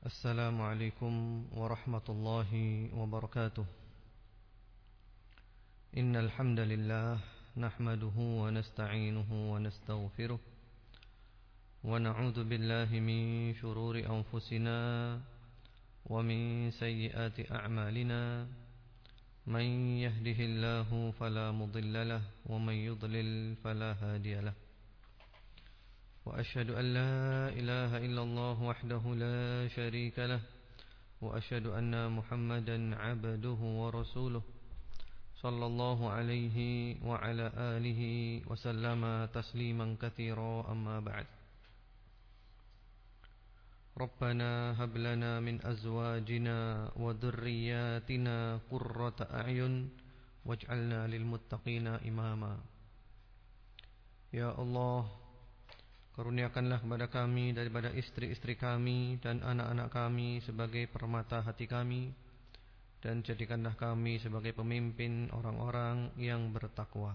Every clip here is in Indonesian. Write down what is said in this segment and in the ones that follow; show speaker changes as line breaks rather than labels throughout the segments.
Assalamualaikum warahmatullahi wabarakatuh. Innal hamdalillah nahmaduhu wa nasta'inuhu wa nastaghfiruh wa na'udzu billahi min shururi anfusina wa min sayyiati a'malina. Man yahdihillahu fala mudilla lahu wa man yudlil fala hadiya lahu. وأشهد أن لا إله إلا الله وحده لا شريك له وأشهد أن محمدا عبده ورسوله صلى الله عليه وعلى آله وسلم تسليما كثيرا أما بعد. ربنا هب لنا من أزواجنا وذرياتنا قرة أعين واجعلنا للمتقين إماما. Ya Allah, karuniakanlah kepada kami daripada istri-istri kami dan anak-anak kami sebagai permata hati kami, dan jadikanlah kami sebagai pemimpin orang-orang yang bertakwa.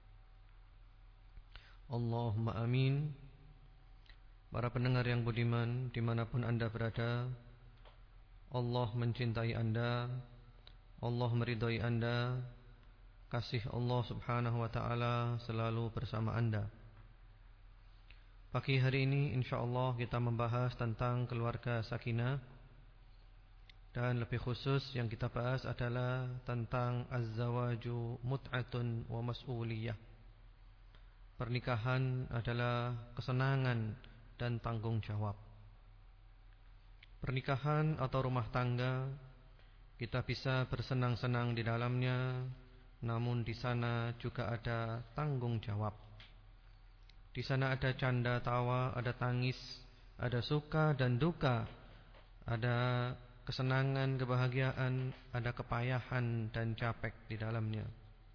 Allahumma amin. Para pendengar yang budiman, dimanapun anda berada, Allah mencintai anda, Allah meridhai anda, kasih Allah subhanahu wa ta'ala selalu bersama anda. Pagi hari ini insyaallah kita membahas tentang keluarga sakinah, dan lebih khusus yang kita bahas adalah tentang az-zawaju mut'atun wa mas'uliyah. Pernikahan adalah kesenangan dan tanggung jawab. Pernikahan atau rumah tangga, kita bisa bersenang-senang di dalamnya, namun di sana juga ada tanggung jawab. Di sana ada canda tawa, ada tangis, ada suka dan duka, ada kesenangan, kebahagiaan, ada kepayahan dan capek di dalamnya.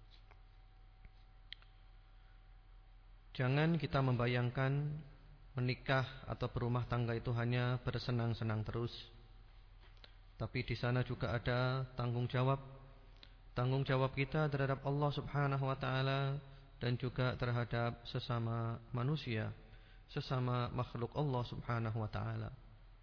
Jangan kita membayangkan menikah atau berumah tangga itu hanya bersenang-senang terus. Tapi di sana juga ada tanggung jawab. Tanggung jawab kita terhadap Allah subhanahu wa ta'ala dan juga terhadap sesama manusia, sesama makhluk Allah subhanahu wa ta'ala.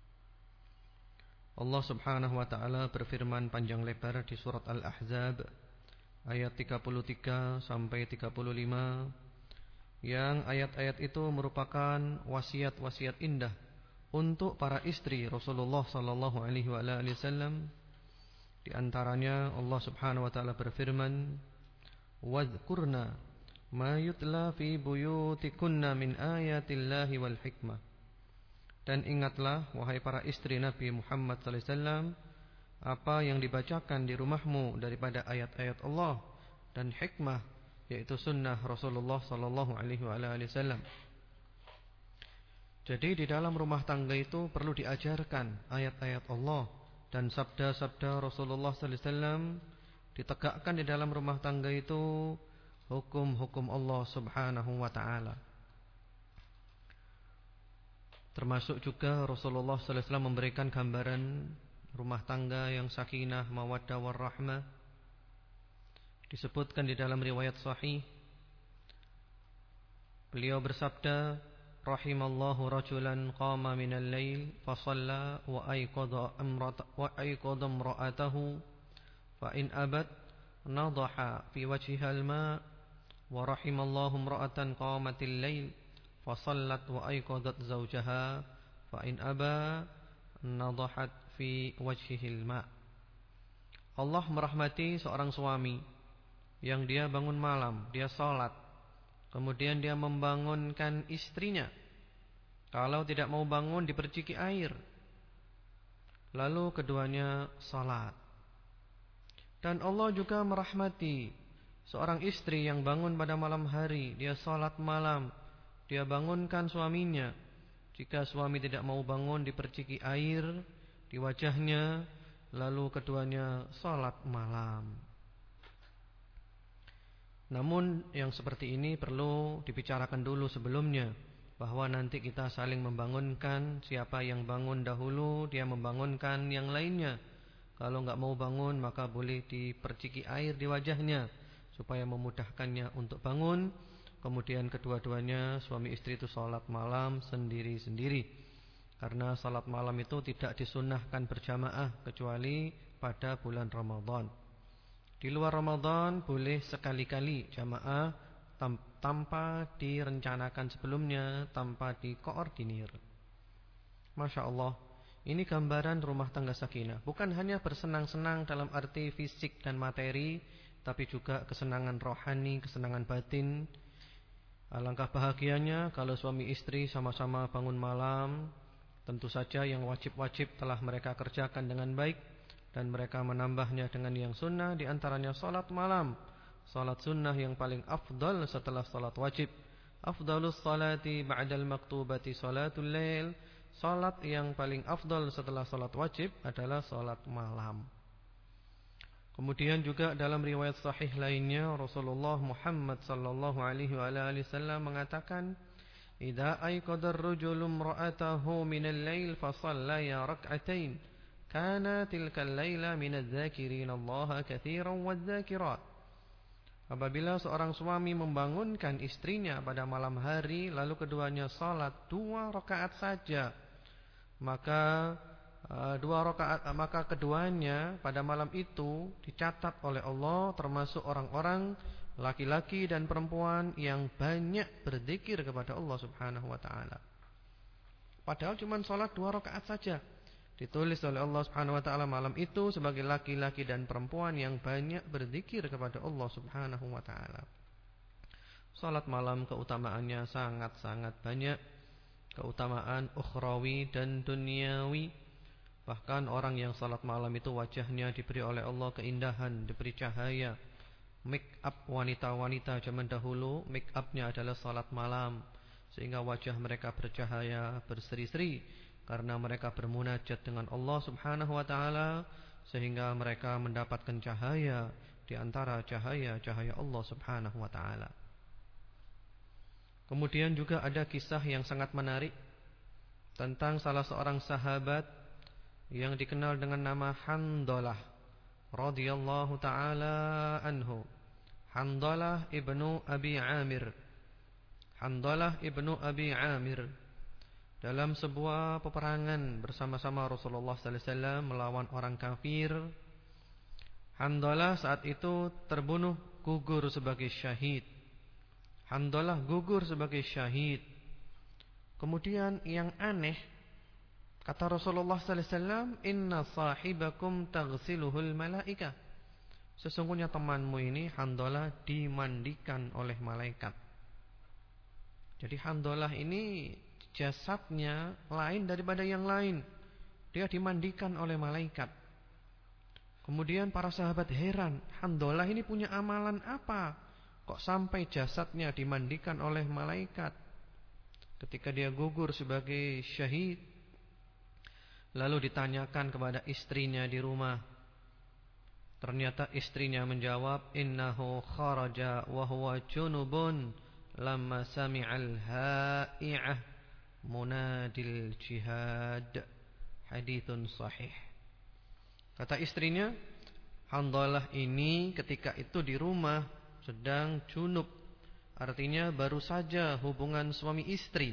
Allah subhanahu wa ta'ala berfirman panjang lebar di surat Al-Ahzab ayat 33 sampai 35, yang ayat-ayat itu merupakan wasiat-wasiat indah untuk para istri Rasulullah sallallahu alaihi wasallam. Di antaranya Allah subhanahu wa ta'ala berfirman, "Wadhkurna ma yutla fi buyutikunna min ayatillahi wal hikmah." Dan ingatlah wahai para istri Nabi Muhammad sallallahu alaihi wasallam apa yang dibacakan di rumahmu daripada ayat-ayat Allah dan hikmah, yaitu sunnah Rasulullah sallallahu alaihi wasallam. Jadi di dalam rumah tangga itu perlu diajarkan ayat-ayat Allah dan sabda-sabda Rasulullah sallallahu alaihi wasallam, ditegakkan di dalam rumah tangga itu hukum-hukum Allah subhanahu wa ta'ala. Termasuk juga Rasulullah sallallahu alaihi wasallam memberikan gambaran rumah tangga yang sakinah, mawaddah warahmah. Disebutkan di dalam riwayat sahih, beliau bersabda, rahimallahu rajulan qama minal lail fa shalla wa ayqadha imra'atahu fa in abat nadaha fi wajhihal ma'. Wa rahimallahu imra'atan qamatil lail fa shallat wa ayqadat zawjaha fa in aba nadahat fi wajhihil ma'. Allah merahmati seorang suami yang dia bangun malam, dia salat, kemudian dia membangunkan istrinya. Kalau tidak mau bangun diperciki air, lalu keduanya salat. Dan Allah juga merahmati seorang istri yang bangun pada malam hari, dia salat malam, dia bangunkan suaminya. Jika suami tidak mau bangun diperciki air di wajahnya, lalu keduanya salat malam. Namun yang seperti ini perlu dibicarakan dulu sebelumnya, bahwa nanti kita saling membangunkan. Siapa yang bangun dahulu, dia membangunkan yang lainnya. Kalau enggak mau bangun, maka boleh diperciki air di wajahnya supaya memudahkannya untuk bangun. Kemudian kedua-duanya suami istri itu sholat malam sendiri-sendiri. Karena salat malam itu tidak disunnahkan berjamaah kecuali pada bulan Ramadan. Di luar Ramadan boleh sekali-kali jamaah tanpa direncanakan sebelumnya, tanpa dikoordinir. Masya Allah, ini gambaran rumah tangga sakinah. Bukan hanya bersenang-senang dalam arti fisik dan materi, tapi juga kesenangan rohani, kesenangan batin. Alangkah bahagianya kalau suami istri sama-sama bangun malam. Tentu saja yang wajib-wajib telah mereka kerjakan dengan baik, dan mereka menambahnya dengan yang sunnah, di antaranya salat malam. Salat sunnah yang paling afdal setelah salat wajib. Afdalus salati ba'dal maktubati salatul lail. Salat yang paling afdal setelah salat wajib adalah salat malam. Kemudian juga dalam riwayat sahih lainnya, Rasulullah Muhammad sallallahu alaihi wasallam mengatakan, "Idza ayqadar rajulu imra'atahu minal lail fa shallaya rak'atain, kana tilkal laila minadz dzakirin Allah katsiran wadz-dzakirat." Apabila seorang suami membangunkan istrinya pada malam hari, lalu keduanya salat 2 rakaat saja, maka keduanya pada malam itu dicatat oleh Allah termasuk orang-orang laki-laki dan perempuan yang banyak berzikir kepada Allah Subhanahu wa taala. Padahal cuma salat 2 rakaat saja, ditulis oleh Allah Subhanahu wa taala malam itu sebagai laki-laki dan perempuan yang banyak berzikir kepada Allah Subhanahu wa taala. Salat malam keutamaannya sangat-sangat banyak, keutamaan ukhrawi dan duniawi. Bahkan orang yang salat malam itu wajahnya diberi oleh Allah keindahan, diberi cahaya. Make up wanita-wanita zaman dahulu, make upnya adalah salat malam, sehingga wajah mereka bercahaya, berseri-seri, karena mereka bermunajat dengan Allah Subhanahu wa taala, sehingga mereka mendapatkan cahaya di antara cahaya-cahaya Allah Subhanahu wa taala. Kemudian juga ada kisah yang sangat menarik tentang salah seorang sahabat yang dikenal dengan nama Handalah radhiyallahu taala anhu. Handalah ibnu Abi Amir. Handalah ibnu Abi Amir dalam sebuah peperangan bersama-sama Rasulullah sallallahu alaihi wasallam melawan orang kafir. Handalah saat itu terbunuh, gugur sebagai syahid. Handalah gugur sebagai syahid. Kemudian yang aneh, kata Rasulullah sallallahu alaihi wasallam, "Inna sahibakum taghsiluhul malaikah." Sesungguhnya temanmu ini Handalah dimandikan oleh malaikat. Jadi Handalah ini jasadnya lain daripada yang lain. Dia dimandikan oleh malaikat. Kemudian para sahabat heran, Handalah ini punya amalan apa? Kok sampai jasadnya dimandikan oleh malaikat ketika dia gugur sebagai syahid? Lalu ditanyakan kepada istrinya di rumah. Ternyata istrinya menjawab, "Innahu kharaja wa huwa junubun lamma sami'al ha'i'ah munadil jihad." Haditsun sahih. Kata istrinya, Handalah ini ketika itu di rumah sedang junub, artinya baru saja hubungan suami istri.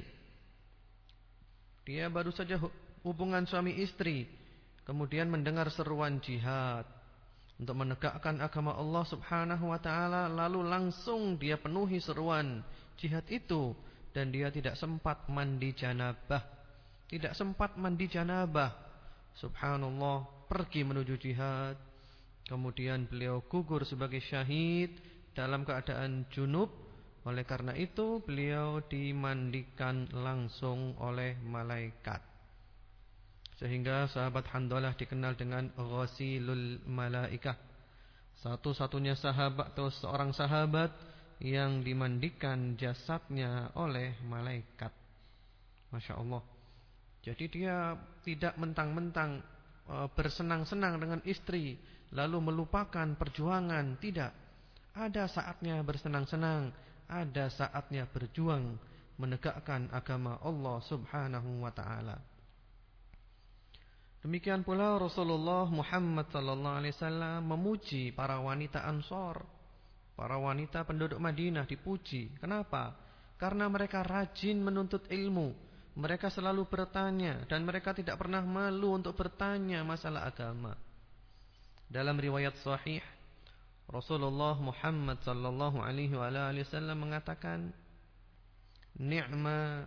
Dia baru saja hubungan suami istri, kemudian mendengar seruan jihad untuk menegakkan agama Allah Subhanahu wa taala, lalu langsung dia penuhi seruan jihad itu, dan dia tidak sempat mandi janabah. Tidak sempat mandi janabah. Subhanallah, pergi menuju jihad. Kemudian beliau gugur sebagai syahid dalam keadaan junub. Oleh karena itu beliau dimandikan langsung oleh malaikat. Sehingga sahabat Handalah dikenal dengan ghasilul malaikah. Satu-satunya sahabat atau seorang sahabat yang dimandikan jasadnya oleh malaikat. Masya Allah. Jadi dia tidak mentang-mentang bersenang-senang dengan istri lalu melupakan perjuangan. Tidak. Ada saatnya bersenang-senang, ada saatnya berjuang menegakkan agama Allah Subhanahu wa taala. Demikian pula Rasulullah Muhammad sallallahu alaihi wasallam memuji para wanita Ansor. Para wanita penduduk Madinah dipuji. Kenapa? Karena mereka rajin menuntut ilmu. Mereka selalu bertanya dan mereka tidak pernah malu untuk bertanya masalah agama. Dalam riwayat sahih, Rasulullah Muhammad sallallahu alaihi wasallam mengatakan, Ni'man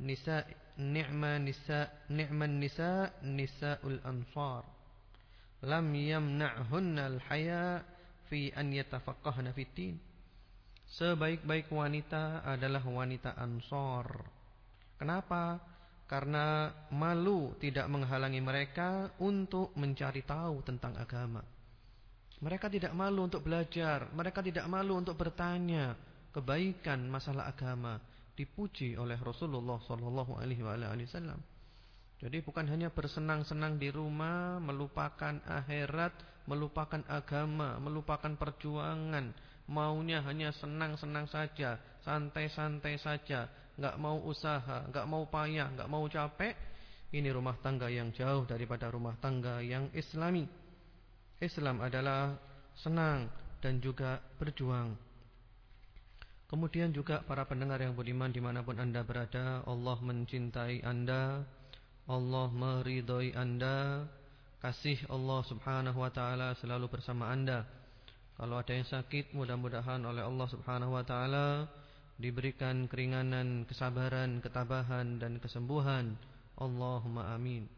nisa nisaul ansar lam yamna'hunna al-haya fi an yatafaqqahna fid din. Sebaik-baik wanita adalah wanita Ansor. Kenapa? Karena malu tidak menghalangi mereka untuk mencari tahu tentang agama. Mereka tidak malu untuk belajar, mereka tidak malu untuk bertanya kebaikan masalah agama. Dipuji oleh Rasulullah sallallahu alaihi wasallam. Jadi bukan hanya bersenang-senang di rumah, melupakan akhirat, melupakan agama, melupakan perjuangan, maunya hanya senang-senang saja, santai-santai saja, enggak mau usaha, enggak mau payah, enggak mau capek. Ini rumah tangga yang jauh daripada rumah tangga yang islami. Islam adalah senang dan juga berjuang. Kemudian juga para pendengar yang budiman dimanapun anda berada, Allah mencintai anda, Allah meridhai anda, kasih Allah subhanahu wa ta'ala selalu bersama anda. Kalau ada yang sakit, mudah-mudahan oleh Allah subhanahu wa ta'ala diberikan keringanan, kesabaran, ketabahan dan kesembuhan. Allahumma amin.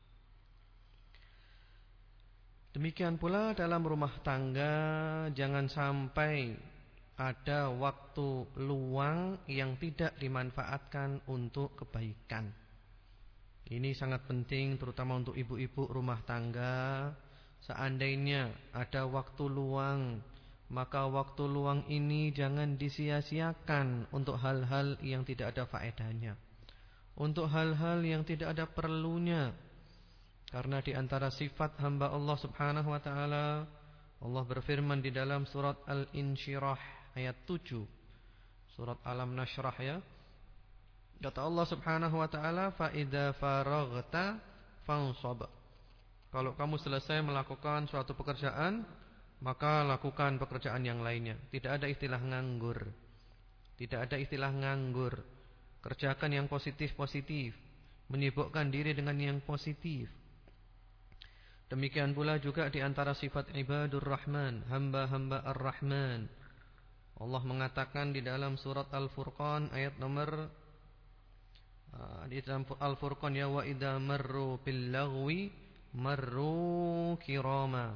Demikian pula dalam rumah tangga, jangan sampai ada waktu luang yang tidak dimanfaatkan untuk kebaikan. Ini sangat penting terutama untuk ibu-ibu rumah tangga. Seandainya ada waktu luang, maka waktu luang ini jangan disia-siakan untuk hal-hal yang tidak ada faedahnya, untuk hal-hal yang tidak ada perlunya. Karena di antara sifat hamba Allah subhanahu wa ta'ala, Allah berfirman di dalam surat Al-Insyirah ayat 7, surat Alam Nashrah ya. Kata Allah subhanahu wa ta'ala, فَإِذَا فَرَغْتَ فَانْصَبْ. Kalau kamu selesai melakukan suatu pekerjaan, maka lakukan pekerjaan yang lainnya. Tidak ada istilah nganggur. Tidak ada istilah nganggur. Kerjakan yang positif-positif, menyibukkan diri dengan yang positif. Demikian pula juga di antara sifat ibadur rahman, hamba-hamba ar-rahman. Allah mengatakan di dalam surat Al-Furqan ayat nomor di dalam Al-Furqan ya, wa idza marru bil lagwi marru kirama.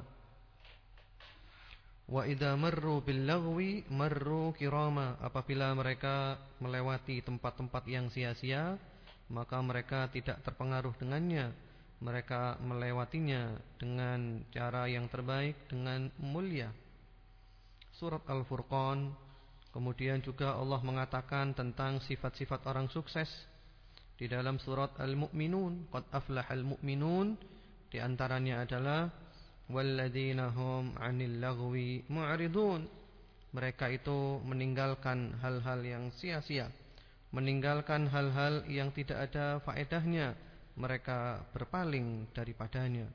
Wa idza marru bil lagwi marru kirama. Apabila mereka melewati tempat-tempat yang sia-sia, maka mereka tidak terpengaruh dengannya. Mereka melewatinya dengan cara yang terbaik, dengan mulia. Surat Al-Furqan. Kemudian juga Allah mengatakan tentang sifat-sifat orang sukses di dalam surat Al-Mu'minun, qad aflahal mu'minun. Di antaranya adalah walladzina hum 'anil lagwi mu'ridun. Mereka itu meninggalkan hal-hal yang sia-sia, meninggalkan hal-hal yang tidak ada faedahnya. Mereka berpaling daripadanya.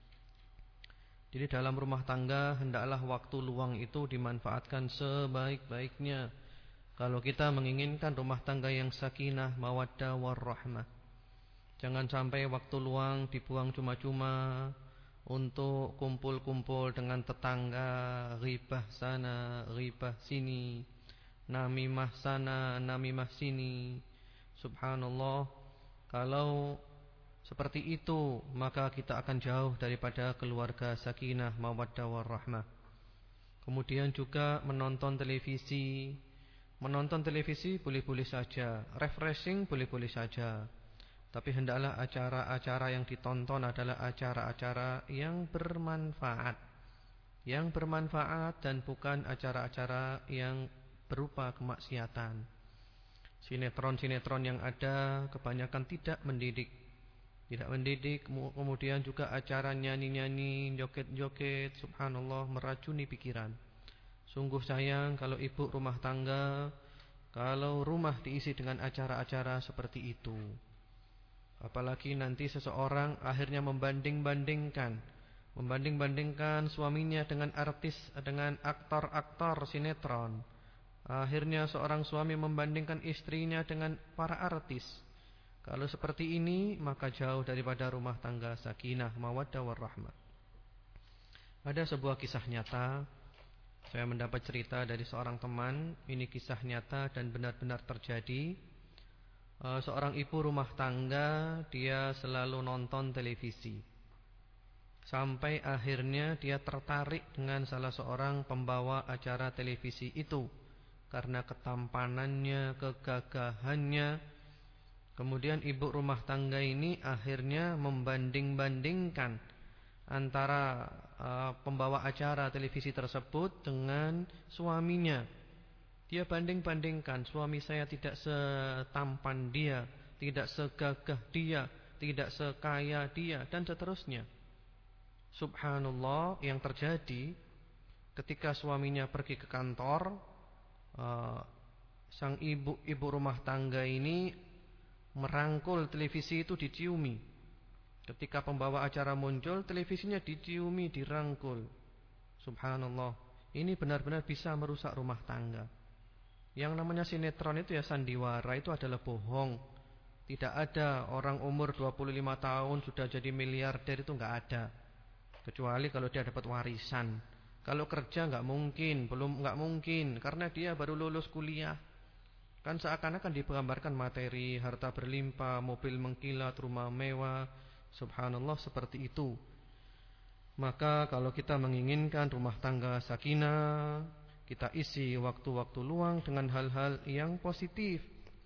Jadi dalam rumah tangga hendaklah waktu luang itu dimanfaatkan sebaik-baiknya. Kalau kita menginginkan rumah tangga yang sakinah, mawaddah, warahmah, jangan sampai waktu luang dibuang cuma-cuma untuk kumpul-kumpul dengan tetangga, ghibah sana, ghibah sini, namimah sana, namimah sini. Subhanallah, kalau seperti itu maka kita akan jauh daripada keluarga sakinah, mawaddah, warahmah. Kemudian juga menonton televisi. Menonton televisi boleh-boleh saja, refreshing boleh-boleh saja. Tapi hendaklah acara-acara yang ditonton adalah acara-acara yang bermanfaat. Yang bermanfaat dan bukan acara-acara yang berupa kemaksiatan. Sinetron-sinetron yang ada kebanyakan tidak mendidik. Tidak mendidik, kemudian juga acara nyanyi-nyanyi, joget-joget, subhanallah, meracuni pikiran. Sungguh sayang kalau ibu rumah tangga, kalau rumah diisi dengan acara-acara seperti itu. Apalagi nanti seseorang akhirnya membanding-bandingkan suaminya dengan artis, dengan aktor-aktor sinetron. Akhirnya seorang suami membandingkan istrinya dengan para artis. Kalau seperti ini maka jauh daripada rumah tangga sakinah, mawaddah warahmah. Ada sebuah kisah nyata. Saya mendapat cerita dari seorang teman. Ini kisah nyata dan benar-benar terjadi. Seorang ibu rumah tangga, dia selalu nonton televisi. Sampai akhirnya dia tertarik dengan salah seorang pembawa acara televisi itu. Karena ketampanannya, kegagahannya. Kemudian ibu rumah tangga ini akhirnya membanding-bandingkan antara pembawa acara televisi tersebut dengan suaminya. Dia banding-bandingkan, suami saya tidak setampan dia, tidak segagah dia, tidak sekaya dia, dan seterusnya. Subhanallah, yang terjadi ketika suaminya pergi ke kantor, sang ibu rumah tangga ini merangkul televisi itu, diciumi. Ketika pembawa acara muncul, televisinya diciumi, dirangkul. Subhanallah, ini benar-benar bisa merusak rumah tangga. Yang namanya sinetron itu ya sandiwara, itu adalah bohong. Tidak ada orang umur 25 tahun sudah jadi miliarder, itu enggak ada. Kecuali kalau dia dapat warisan. Kalau kerja enggak mungkin, enggak mungkin, karena dia baru lulus kuliah. Kan seakan-akan digambarkan materi, harta berlimpah, mobil mengkilat, rumah mewah. Subhanallah, seperti itu. Maka kalau kita menginginkan rumah tangga sakinah, kita isi waktu-waktu luang dengan hal-hal yang positif.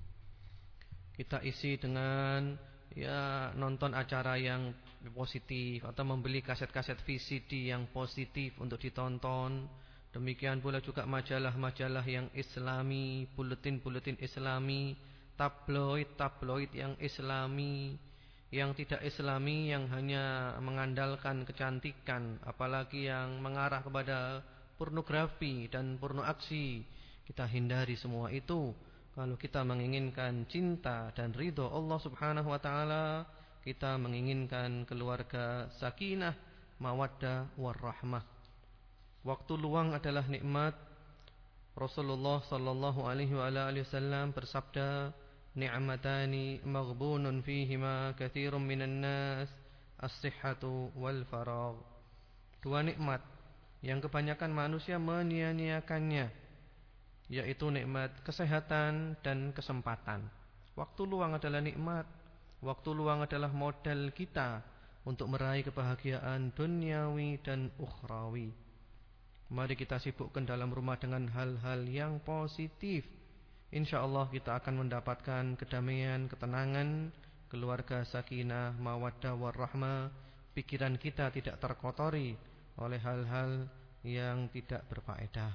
Kita isi dengan nonton acara yang positif, atau membeli kaset-kaset VCD yang positif untuk ditonton. Demikian pula juga majalah-majalah yang islami, buletin-buletin islami, tabloid-tabloid yang islami. Yang tidak islami, yang hanya mengandalkan kecantikan, apalagi yang mengarah kepada pornografi dan porno aksi. Kita hindari semua itu. Kalau kita menginginkan cinta dan ridho Allah subhanahu wa ta'ala, kita menginginkan keluarga sakinah, mawaddah warahmah. Waktu luang adalah nikmat. Rasulullah sallallahu alaihi wasallam bersabda, "Ni'matani maghbunun fihima katsirun minan nas, as-sihhatu wal faragh." Dua nikmat yang kebanyakan manusia menyia-nyiakannya, yaitu nikmat kesehatan dan kesempatan. Waktu luang adalah nikmat. Waktu luang adalah modal kita untuk meraih kebahagiaan duniawi dan ukhrawi. Mari kita sibukkan dalam rumah dengan hal-hal yang positif. InsyaAllah kita akan mendapatkan kedamaian, ketenangan, keluarga sakinah, mawaddah warahmah. Pikiran kita tidak terkotori oleh hal-hal yang tidak berfaedah.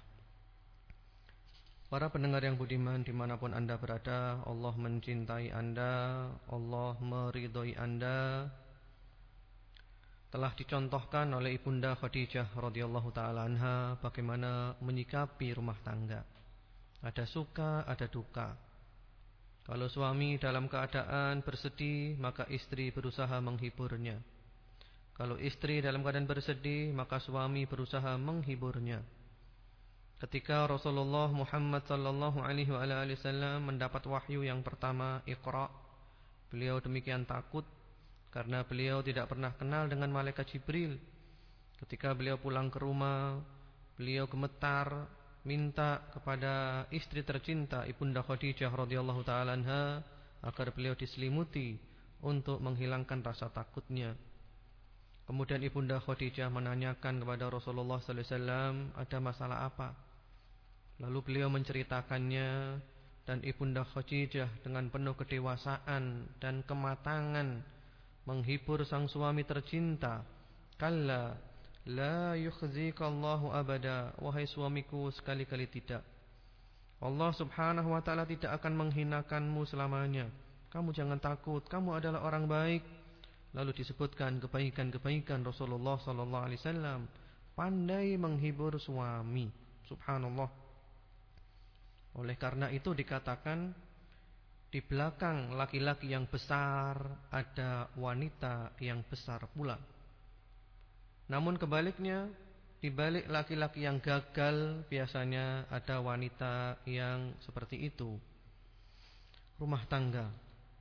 Para pendengar yang budiman, dimanapun anda berada, Allah mencintai anda, Allah meridhoi anda. Telah dicontohkan oleh Ibunda Khadijah radhiyallahu taala anha bagaimana menyikapi rumah tangga. Ada suka, ada duka. Kalau suami dalam keadaan bersedih, maka istri berusaha menghiburnya. Kalau istri dalam keadaan bersedih, maka suami berusaha menghiburnya. Ketika Rasulullah Muhammad sallallahu alaihi wasallam mendapat wahyu yang pertama, Iqra, beliau demikian takut karena beliau tidak pernah kenal dengan malaikat Jibril. Ketika beliau pulang ke rumah, beliau gemetar minta kepada istri tercinta Ibunda Khadijah radhiyallahu taala anha agar beliau diselimuti untuk menghilangkan rasa takutnya. Kemudian Ibunda Khadijah menanyakan kepada Rasulullah sallallahu alaihi wasallam, ada masalah apa? Lalu beliau menceritakannya, dan Ibunda Khadijah dengan penuh kedewasaan dan kematangan menghibur sang suami tercinta. Kalla la yukhzikallahu abada, wahai suamiku, sekali-kali tidak. Allah subhanahu wa ta'ala tidak akan menghinakanmu selamanya. Kamu jangan takut, kamu adalah orang baik. Lalu disebutkan kebaikan-kebaikan Rasulullah sallallahu alaihi wasallam, pandai menghibur suami. Subhanallah. Oleh karena itu dikatakan, di belakang laki-laki yang besar ada wanita yang besar pula. Namun kebaliknya, di balik laki-laki yang gagal biasanya ada wanita yang seperti itu. Rumah tangga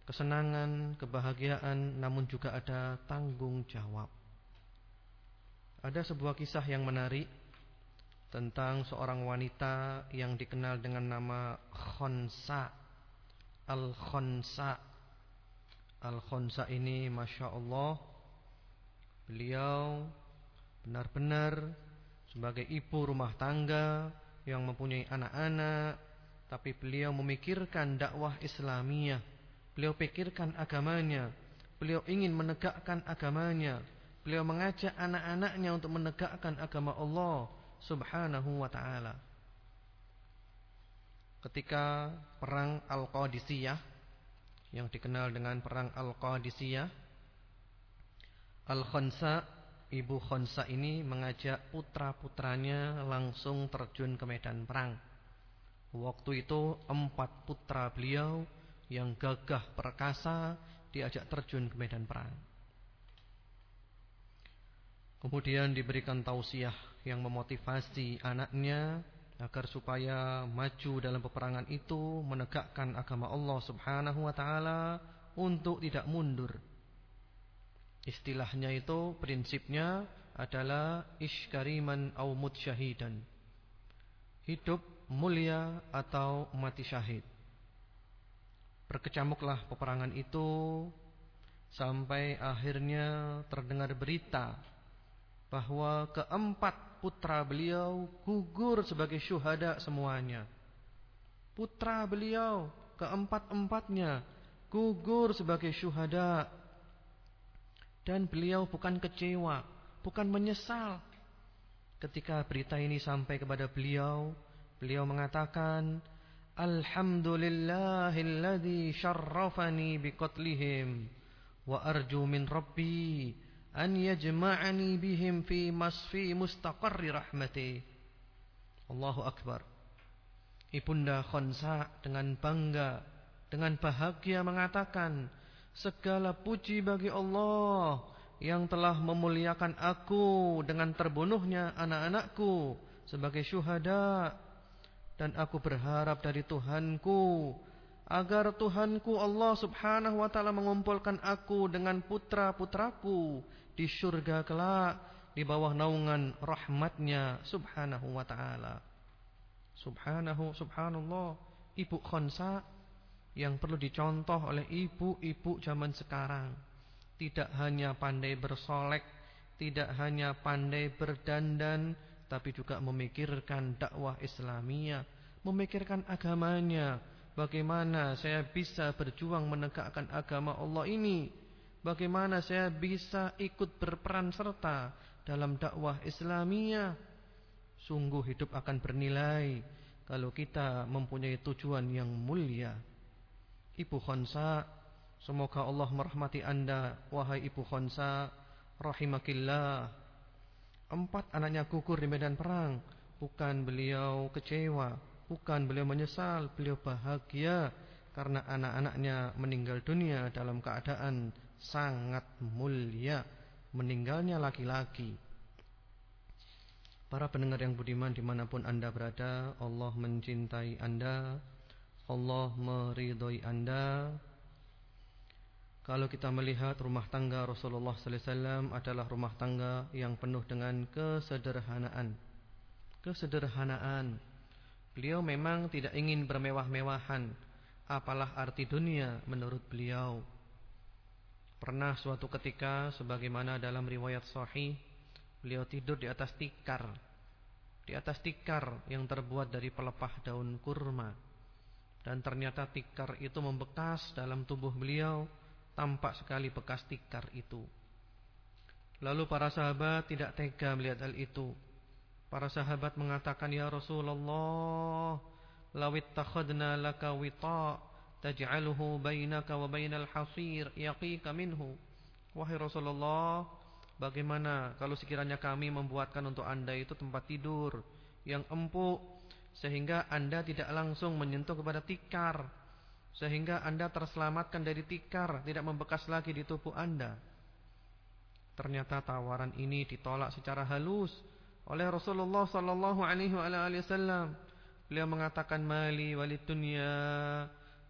kesenangan, kebahagiaan, namun juga ada tanggung jawab. Ada sebuah kisah yang menarik tentang seorang wanita yang dikenal dengan nama Khonsa. Al-Khonsa. Al-Khonsa ini Masya Allah, beliau benar-benar sebagai ibu rumah tangga yang mempunyai anak-anak, tapi beliau memikirkan dakwah Islamiyah. Beliau pikirkan agamanya. Beliau ingin menegakkan agamanya. Beliau mengajak anak-anaknya untuk menegakkan agama Allah Subhanahu wa ta'ala. Ketika perang Al-Qadisiyah, yang dikenal dengan perang Al-Qadisiyah, Al-Khonsa, ibu Khonsa ini mengajak putra-putranya langsung terjun ke medan perang. Waktu itu 4 putra beliau yang gagah perkasa diajak terjun ke medan perang. Kemudian diberikan tausiah yang memotivasi anaknya agar supaya maju dalam peperangan itu, menegakkan agama Allah Subhanahu wa ta'ala, untuk tidak mundur. Istilahnya itu, prinsipnya adalah iskariman au mut syahidan, hidup mulia atau mati syahid. Berkecamuklah peperangan itu sampai akhirnya terdengar berita bahwa 4 putra beliau gugur sebagai syuhada semuanya. Putra beliau keempat-empatnya gugur sebagai syuhada. Dan beliau bukan kecewa, bukan menyesal. Ketika berita ini sampai kepada beliau, beliau mengatakan, Alhamdulillahilladzi syarrafani biqatlihim wa arju min Rabbi an yajma'ani bihim fi mustaqarri rahmati. Allahu Akbar. Ibunda Khonsa dengan bangga, dengan bahagia mengatakan, segala puji bagi Allah yang telah memuliakan aku dengan terbunuhnya anak-anakku sebagai syuhada. Dan aku berharap dari Tuhanku agar Tuhanku Allah Subhanahu wa ta'ala mengumpulkan aku dengan putra-putraku di surga kelak, di bawah naungan rahmatnya Subhanahu wa ta'ala. Subhanallah. Ibu Khonsa yang perlu dicontoh oleh ibu-ibu zaman sekarang. Tidak hanya pandai bersolek, tidak hanya pandai berdandan, tapi juga memikirkan dakwah Islamiyah, memikirkan agamanya. Bagaimana saya bisa berjuang menegakkan agama Allah ini? Bagaimana saya bisa ikut berperan serta dalam dakwah Islamiyah? Sungguh hidup akan bernilai kalau kita mempunyai tujuan yang mulia. Ibu Khonsa, semoga Allah merahmati Anda, wahai Ibu Khonsa, rahimakillah. 4 anaknya gugur di medan perang. Bukan beliau kecewa, bukan beliau menyesal, beliau bahagia karena anak-anaknya meninggal dunia dalam keadaan sangat mulia, meninggalnya laki-laki. Para pendengar yang budiman dimanapun Anda berada, Allah mencintai Anda, Allah meridhoi Anda. Kalau kita melihat rumah tangga Rasulullah sallallahu alaihi wasallam adalah rumah tangga yang penuh dengan kesederhanaan. Kesederhanaan. Beliau memang tidak ingin bermewah-mewahan. Apalah arti dunia menurut beliau. Pernah suatu ketika, sebagaimana dalam riwayat sahih, beliau tidur di atas tikar. Di atas tikar yang terbuat dari pelepah daun kurma. Dan ternyata tikar itu membekas dalam tubuh beliau. Tampak sekali bekas tikar itu. Lalu para sahabat tidak tega melihat hal itu. Para sahabat mengatakan, ya Rasulullah, lawit takhadna laka wita' taj'aluhu bainaka wa bainal hasir yaqika minhu. Wahai Rasulullah, bagaimana kalau sekiranya kami membuatkan untuk Anda itu tempat tidur yang empuk, sehingga Anda tidak langsung menyentuh kepada tikar, sehingga Anda terselamatkan dari tikar, tidak membekas lagi di tubuh Anda. Ternyata tawaran ini ditolak secara halus oleh Rasulullah sallallahu alaihi wasallam. Beliau mengatakan, mali walid dunya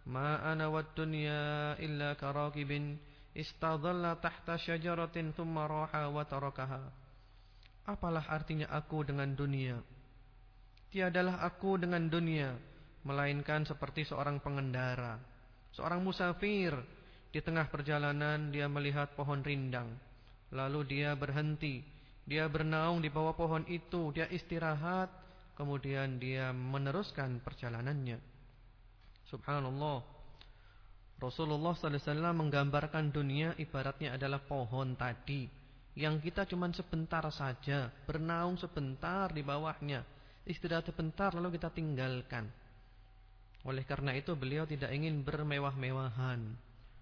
ma ana wad dunya illa karakibin istadalla tahta syajaratin thumma raha wa tarakaha. Apalah artinya aku dengan dunia? Tiadalah aku dengan dunia melainkan seperti seorang pengendara, seorang musafir. Di tengah perjalanan dia melihat pohon rindang, lalu dia berhenti, dia bernaung di bawah pohon itu, dia istirahat, kemudian dia meneruskan perjalanannya. Subhanallah. Rasulullah SAW menggambarkan dunia ibaratnya adalah pohon tadi, yang kita cuma sebentar saja, bernaung sebentar di bawahnya, istirahat sebentar lalu kita tinggalkan. Oleh karena itu beliau tidak ingin bermewah-mewahan.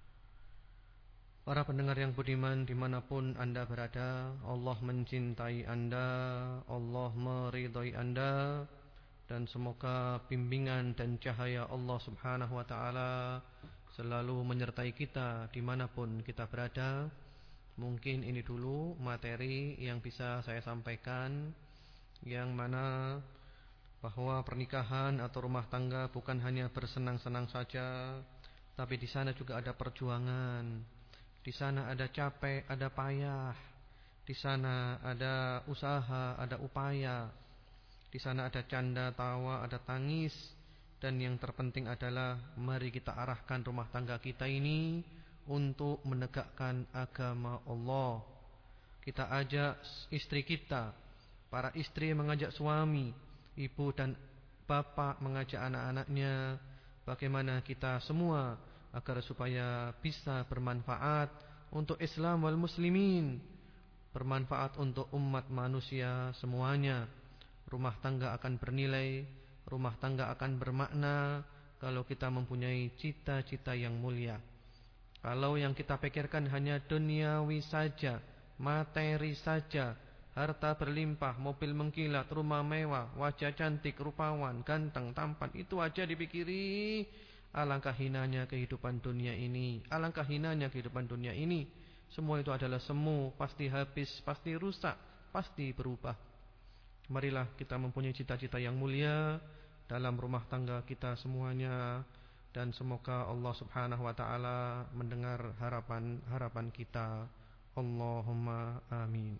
Para pendengar yang budiman, dimanapun anda berada, Allah mencintai anda, Allah meridhai anda, dan semoga bimbingan dan cahaya Allah subhanahu wa ta'ala selalu menyertai kita dimanapun kita berada. Mungkin ini dulu materi yang bisa saya sampaikan, yang mana bahwa pernikahan atau rumah tangga bukan hanya bersenang-senang saja, tapi di sana juga ada perjuangan. Di sana ada capek, ada payah. Di sana ada usaha, ada upaya. Di sana ada canda, tawa, ada tangis. Dan yang terpenting adalah mari kita arahkan rumah tangga kita ini untuk menegakkan agama Allah. Kita ajak istri kita, para istri mengajak suami, ibu dan bapak mengajak anak-anaknya. Bagaimana kita semua agar supaya bisa bermanfaat untuk Islam wal muslimin, bermanfaat untuk umat manusia semuanya. Rumah tangga akan bernilai, rumah tangga akan bermakna kalau kita mempunyai cita-cita yang mulia. Kalau yang kita pikirkan hanya duniawi saja, materi saja, harta berlimpah, mobil mengkilat, rumah mewah, wajah cantik, rupawan, ganteng, tampan, itu aja dipikiri, alangkah hinanya kehidupan dunia ini. Alangkah hinanya kehidupan dunia ini. Semua itu adalah semu, pasti habis, pasti rusak, pasti berubah. Marilah kita mempunyai cita-cita yang mulia dalam rumah tangga kita semuanya, dan semoga Allah subhanahu wa ta'ala mendengar harapan kita. Allahumma amin.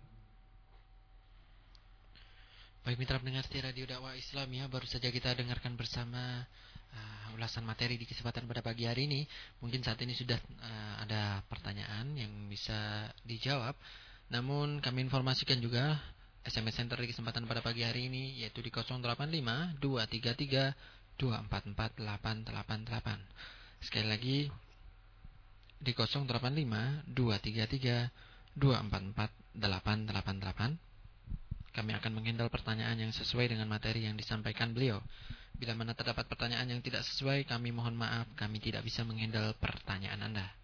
Baik mitra pendengar setia Radio Dakwah Islam, baru saja kita dengarkan bersama ulasan materi di kesempatan pada pagi hari ini. Mungkin saat ini sudah ada pertanyaan yang bisa dijawab. Namun kami informasikan juga SMS Center di kesempatan pada pagi hari ini, yaitu di 085 233 244 888. Sekali lagi di 085 233 244 888. Kami akan menghandle pertanyaan yang sesuai dengan materi yang disampaikan beliau. Bila mana terdapat pertanyaan yang tidak sesuai, kami mohon maaf, kami tidak bisa menghandle pertanyaan Anda.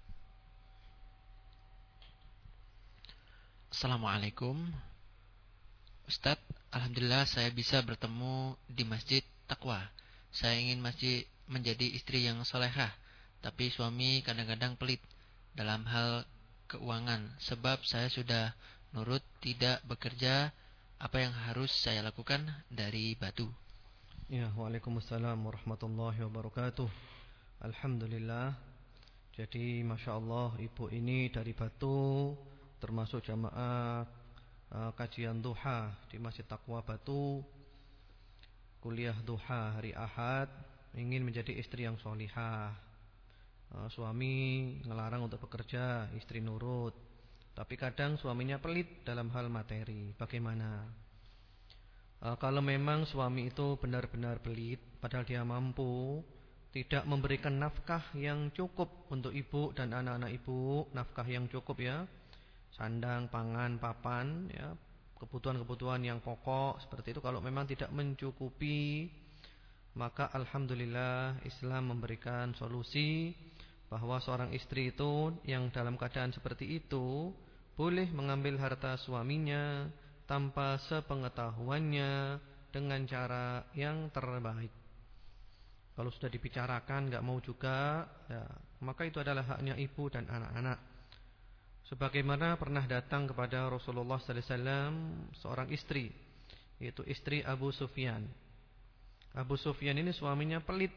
Assalamualaikum Ustadz, alhamdulillah saya bisa bertemu di Masjid Taqwa. Saya ingin menjadi istri yang solehah, tapi suami kadang-kadang pelit dalam hal keuangan. Sebab saya sudah nurut tidak bekerja, apa yang harus saya lakukan? Dari Batu.
Ya, waalaikumsalam warahmatullahi wabarakatuh. Alhamdulillah. Jadi Masya Allah, ibu ini dari Batu, termasuk jamaah kajian duha di Masjid Taqwa Batu, kuliah duha hari Ahad, ingin menjadi istri yang solihah. Suami ngelarang untuk bekerja, istri nurut. Tapi kadang suaminya pelit dalam hal materi. Bagaimana? Kalau memang suami itu benar-benar pelit, padahal dia mampu, tidak memberikan nafkah yang cukup untuk ibu dan anak-anak ibu, nafkah yang cukup ya, sandang, pangan, papan, ya, kebutuhan-kebutuhan yang pokok seperti itu. Kalau memang tidak mencukupi, maka alhamdulillah Islam memberikan solusi bahwa seorang istri itu yang dalam keadaan seperti itu boleh mengambil harta suaminya tanpa sepengetahuannya dengan cara yang terbaik. Kalau sudah dibicarakan nggak mau juga, ya, maka itu adalah haknya ibu dan anak-anak. Sebagaimana pernah datang kepada Rasulullah sallallahu alaihi wasallam seorang istri, yaitu istri Abu Sufyan. Abu Sufyan ini suaminya pelit,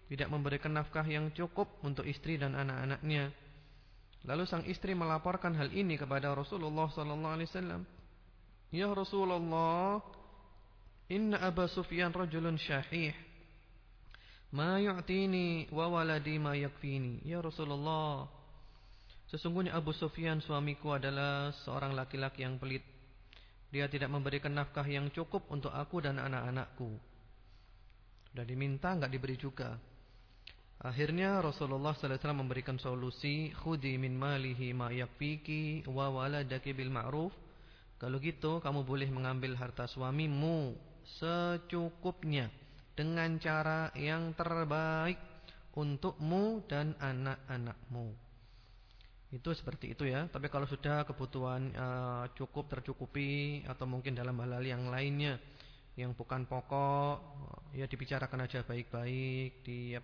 tidak memberikan nafkah yang cukup untuk istri dan anak-anaknya. Lalu sang istri melaporkan hal ini kepada Rasulullah sallallahu alaihi wasallam. Ya Rasulullah, inna Aba Sufyan rajulun syahih, ma yu'tini wa waladi ma yakfini. Ya Rasulullah, sesungguhnya Abu Sufyan suamiku adalah seorang laki-laki yang pelit. Dia tidak memberikan nafkah yang cukup untuk aku dan anak-anakku. Sudah diminta enggak diberi juga. Akhirnya Rasulullah sallallahu alaihi wasallam memberikan solusi, khudi min malihi ma yakfiki wa waladaki bil ma'ruf. Kalau gitu kamu boleh mengambil harta suamimu secukupnya dengan cara yang terbaik untukmu dan anak-anakmu. Itu seperti itu ya. Tapi kalau sudah kebutuhan cukup tercukupi atau mungkin dalam hal-hal yang lainnya yang bukan pokok, ya dibicarakan aja baik-baik,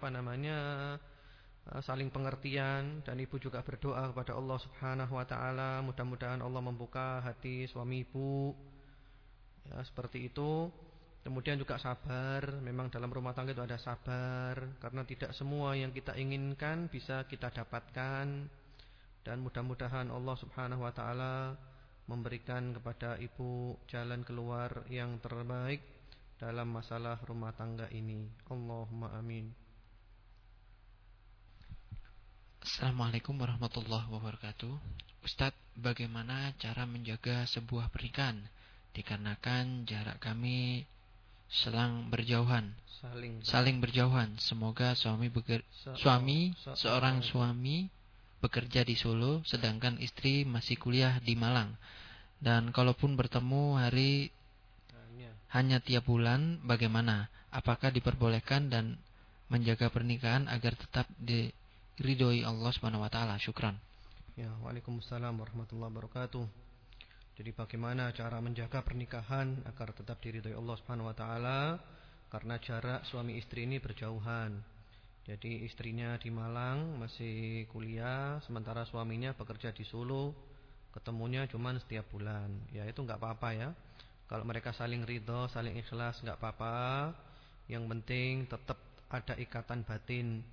saling pengertian, dan ibu juga berdoa kepada Allah Subhanahu wa taala, mudah-mudahan Allah membuka hati suami ibu. Ya, seperti itu. Kemudian juga sabar, memang dalam rumah tangga itu ada sabar, karena tidak semua yang kita inginkan bisa kita dapatkan. Dan mudah-mudahan Allah Subhanahu wa taala memberikan kepada ibu jalan keluar yang terbaik dalam masalah rumah tangga ini. Allahumma amin.
Assalamualaikum warahmatullahi wabarakatuh. Ustadz, bagaimana cara menjaga sebuah pernikahan? Dikarenakan jarak kami saling berjauhan. Semoga seorang suami bekerja di Solo, sedangkan istri masih kuliah di Malang. Dan kalaupun bertemu hanya tiap bulan, bagaimana? Apakah diperbolehkan dan menjaga pernikahan agar tetap diridhoi Allah Subhanahu wa taala? Syukran.
Ya, Waalaikumsalam warahmatullahi wabarakatuh. Jadi bagaimana cara menjaga pernikahan agar tetap diridhoi Allah Subhanahu wa taala? Karena jarak suami istri ini berjauhan. Jadi istrinya di Malang masih kuliah, sementara suaminya bekerja di Solo. Ketemunya cuma setiap bulan. Ya itu enggak apa-apa ya. Kalau mereka saling ridho, saling ikhlas, enggak apa-apa. Yang penting tetap ada ikatan batin.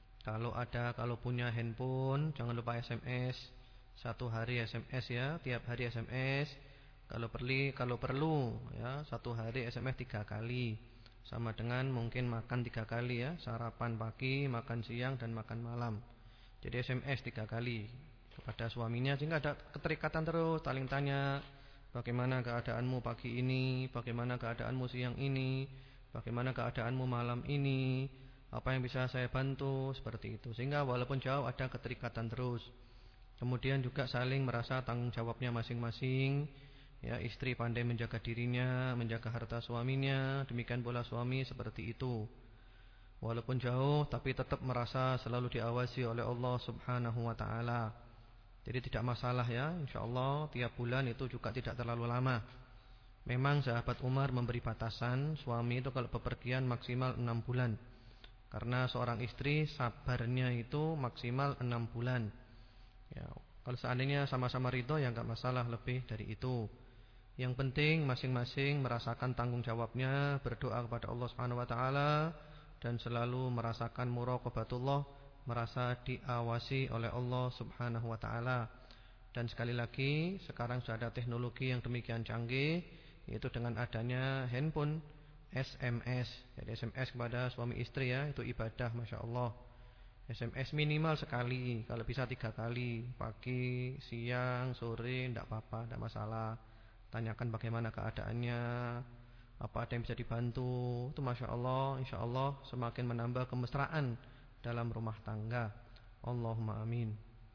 Kalau punya handphone, jangan lupa SMS. Satu hari SMS ya, tiap hari SMS. Kalau perlu ya, satu hari SMS 3 kali. Sama dengan mungkin makan 3 kali ya, sarapan pagi, makan siang, dan makan malam. Jadi SMS 3 kali kepada suaminya, sehingga ada keterikatan terus, saling tanya, bagaimana keadaanmu pagi ini, bagaimana keadaanmu siang ini, bagaimana keadaanmu malam ini, apa yang bisa saya bantu, seperti itu. Sehingga walaupun jauh ada keterikatan terus. Kemudian juga saling merasa tanggung jawabnya masing-masing. Ya, istri pandai menjaga dirinya, menjaga harta suaminya, demikian pula suami seperti itu. Walaupun jauh tapi tetap merasa selalu diawasi oleh Allah Subhanahu wa taala. Jadi tidak masalah ya, insyaallah tiap bulan itu juga tidak terlalu lama. Memang sahabat Umar memberi batasan, suami itu kalau bepergian maksimal 6 bulan. Karena seorang istri sabarnya itu maksimal 6 bulan. Ya, kalau seandainya sama-sama ridho ya enggak masalah lebih dari itu. Yang penting masing-masing merasakan tanggung jawabnya, berdoa kepada Allah Subhanahu wa taala, dan selalu merasakan muraqabatullah, merasa diawasi oleh Allah Subhanahu wa taala. Dan sekali lagi, sekarang sudah ada teknologi yang demikian canggih, yaitu dengan adanya handphone, SMS. Jadi SMS kepada suami istri ya, itu ibadah, Masya Allah. SMS minimal sekali, kalau bisa 3 kali, pagi, siang, sore, tidak apa-apa, tidak masalah. Tanyakan bagaimana keadaannya, apa ada yang bisa dibantu. Itu Masya Allah, insya Allah semakin menambah kemesraan dalam rumah tangga. Allahumma amin.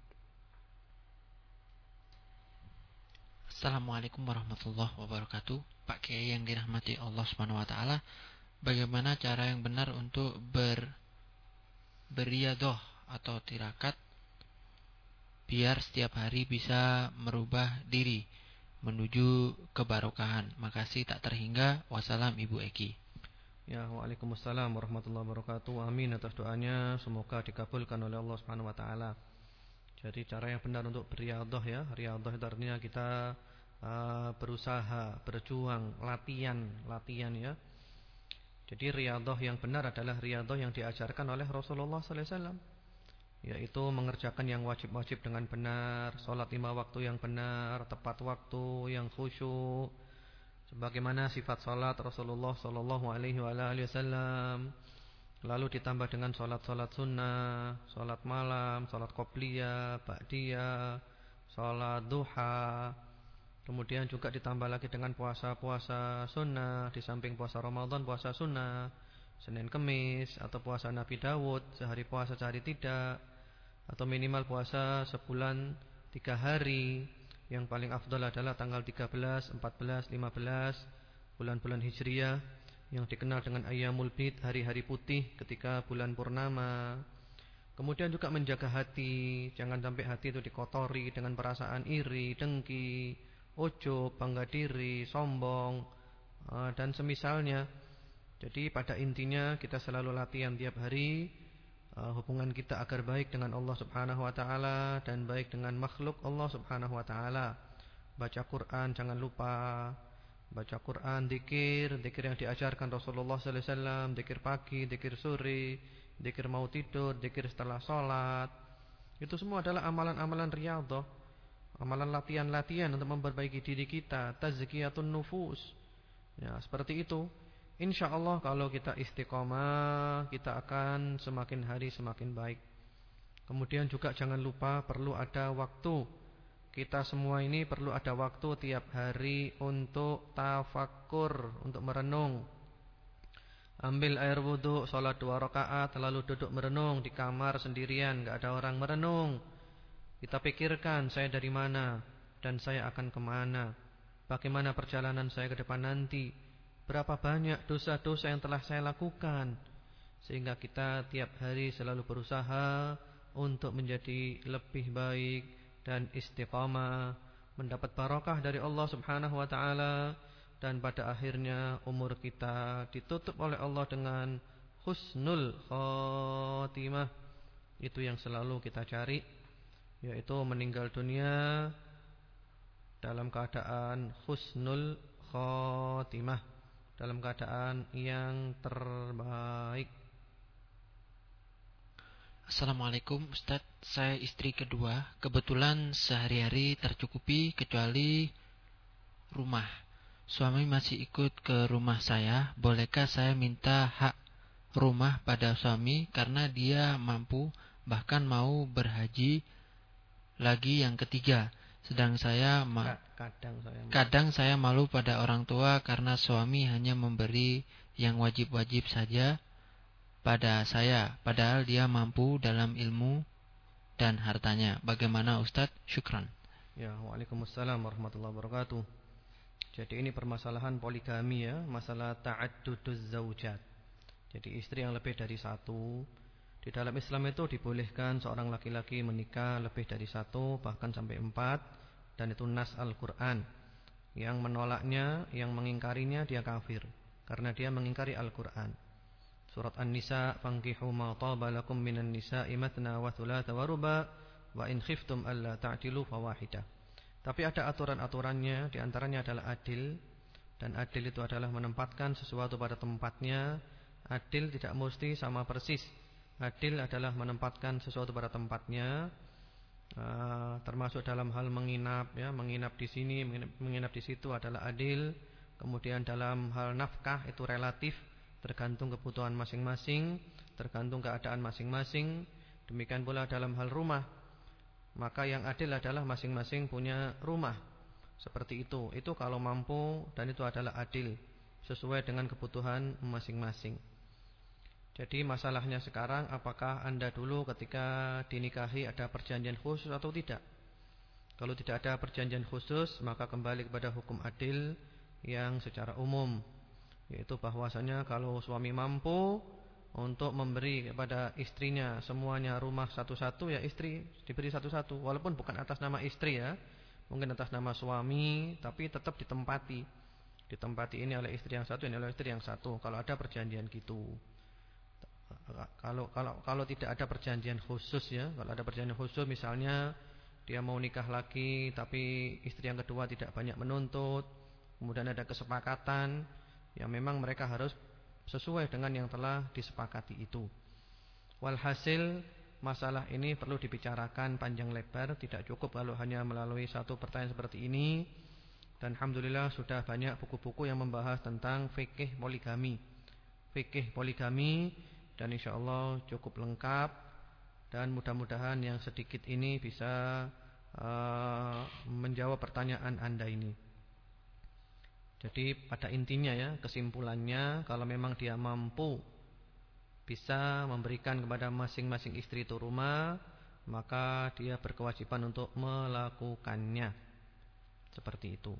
Assalamualaikum warahmatullahi wabarakatuh. Pak Kiai yang dirahmati Allah Subhanahu wa taala, bagaimana cara yang benar untuk beriyadah atau tirakat biar setiap hari bisa merubah diri menuju kebarokahan? Makasih tak terhingga. Wassalam Ibu Eki.
Ya, Waalaikumsalam warahmatullahi wabarakatuh. Amin atas doanya, semoga dikabulkan oleh Allah Subhanahu wa taala. Jadi cara yang benar untuk beriyadah ya, riyadhah itu artinya kita berusaha, berjuang, latihan ya. Jadi riyadhah yang benar adalah riyadhah yang diajarkan oleh Rasulullah sallallahu alaihi wasallam, yaitu mengerjakan yang wajib-wajib dengan benar, salat 5 waktu yang benar, tepat waktu, yang khusyuk, sebagaimana sifat salat Rasulullah sallallahu alaihi wasallam. Lalu ditambah dengan salat-salat sunnah, salat malam, salat qobliyah, ba'diyah, salat duha. Kemudian juga ditambah lagi dengan puasa-puasa sunnah, di samping puasa Ramadan, puasa sunnah, Senin Kemis, atau puasa Nabi Dawud, sehari puasa sehari tidak, atau minimal puasa sebulan 3 hari. Yang paling afdal adalah tanggal 13, 14, 15 bulan-bulan Hijriyah, yang dikenal dengan Ayyamul Bid, hari-hari putih ketika bulan purnama. Kemudian juga menjaga hati, jangan sampai hati itu dikotori dengan perasaan iri, dengki, ujub, bangga diri, sombong, dan semisalnya. Jadi pada intinya kita selalu latihan tiap hari hubungan kita agar baik dengan Allah Subhanahu wa taala dan baik dengan makhluk Allah Subhanahu wa taala. Baca Quran jangan lupa. Baca Quran, zikir yang diajarkan Rasulullah sallallahu alaihi wasallam, zikir pagi, zikir sore, zikir mau tidur, zikir setelah sholat. Itu semua adalah amalan-amalan riyadhah, amalan latihan-latihan untuk memperbaiki diri kita, tazkiyatun nufus. Ya, seperti itu. InsyaAllah kalau kita istiqomah, kita akan semakin hari semakin baik. Kemudian juga jangan lupa perlu ada waktu. Kita semua ini perlu ada waktu tiap hari untuk tafakkur, untuk merenung. Ambil air wudhu, sholat 2 rakaat, lalu duduk merenung di kamar sendirian, gak ada orang merenung. Kita pikirkan saya dari mana dan saya akan kemana, bagaimana perjalanan saya ke depan nanti, berapa banyak dosa-dosa yang telah saya lakukan. Sehingga kita tiap hari selalu berusaha untuk menjadi lebih baik dan istiqamah, mendapat barakah dari Allah Subhanahu wa taala, dan pada akhirnya umur kita ditutup oleh Allah dengan husnul khotimah. Itu yang selalu kita cari, yaitu meninggal dunia dalam keadaan husnul khotimah, dalam keadaan yang terbaik.
Assalamualaikum Ustadz, saya istri kedua. Kebetulan sehari-hari tercukupi kecuali rumah. Suami masih ikut ke rumah saya. Bolehkah saya minta hak rumah pada suami karena dia mampu, bahkan mau berhaji lagi yang ketiga. Sedang kadang saya malu pada orang tua karena suami hanya memberi yang wajib-wajib saja pada saya, padahal dia mampu dalam ilmu dan hartanya. Bagaimana Ustadz? Syukran.
Ya, waalaikumsalam warahmatullahi wabarakatuh. Jadi ini permasalahan poligami ya, masalah ta'adduduz zaujat. Jadi istri yang lebih dari satu. Di dalam Islam itu dibolehkan seorang laki-laki menikah lebih dari satu, bahkan sampai 4. Dan itu nas Al-Quran. Yang menolaknya, yang mengingkarinya dia kafir, karena dia mengingkari Al-Quran. Surat An-Nisa, fankihu ma taba lakum minan nisa'i matna wa thulatha wa ruba wa in khiftum alla ta'dilu fawahidah. Tapi ada aturan-aturannya, di antaranya adalah adil, dan adil itu adalah menempatkan sesuatu pada tempatnya. Adil tidak mesti sama persis. Adil adalah menempatkan sesuatu pada tempatnya, termasuk dalam hal menginap ya, menginap di sini, menginap di situ adalah adil. Kemudian dalam hal nafkah itu relatif, tergantung kebutuhan masing-masing, tergantung keadaan masing-masing. Demikian pula dalam hal rumah, maka yang adil adalah masing-masing punya rumah. Seperti itu kalau mampu, dan itu adalah adil sesuai dengan kebutuhan masing-masing. Jadi masalahnya sekarang, apakah Anda dulu ketika dinikahi ada perjanjian khusus atau tidak? Kalau tidak ada perjanjian khusus, maka kembali kepada hukum adil yang secara umum, yaitu bahwasanya kalau suami mampu untuk memberi kepada istrinya semuanya rumah satu-satu, ya istri diberi satu-satu, walaupun bukan atas nama istri ya, mungkin atas nama suami, tapi tetap ditempati. Ditempati ini oleh istri yang satu, ini oleh istri yang satu, kalau ada perjanjian gitu. Kalau tidak ada perjanjian khusus ya, kalau ada perjanjian khusus misalnya dia mau nikah lagi tapi istri yang kedua tidak banyak menuntut, kemudian ada kesepakatan, ya memang mereka harus sesuai dengan yang telah disepakati itu. Walhasil masalah ini perlu dibicarakan panjang lebar, tidak cukup kalau hanya melalui satu pertanyaan seperti ini. Dan alhamdulillah sudah banyak buku-buku yang membahas tentang fikih poligami. Fikih poligami, dan insyaallah cukup lengkap, dan mudah-mudahan yang sedikit ini bisa menjawab pertanyaan Anda ini. Jadi pada intinya ya, kesimpulannya, kalau memang dia mampu bisa memberikan kepada masing-masing istri itu rumah, maka dia berkewajiban untuk melakukannya. Seperti itu.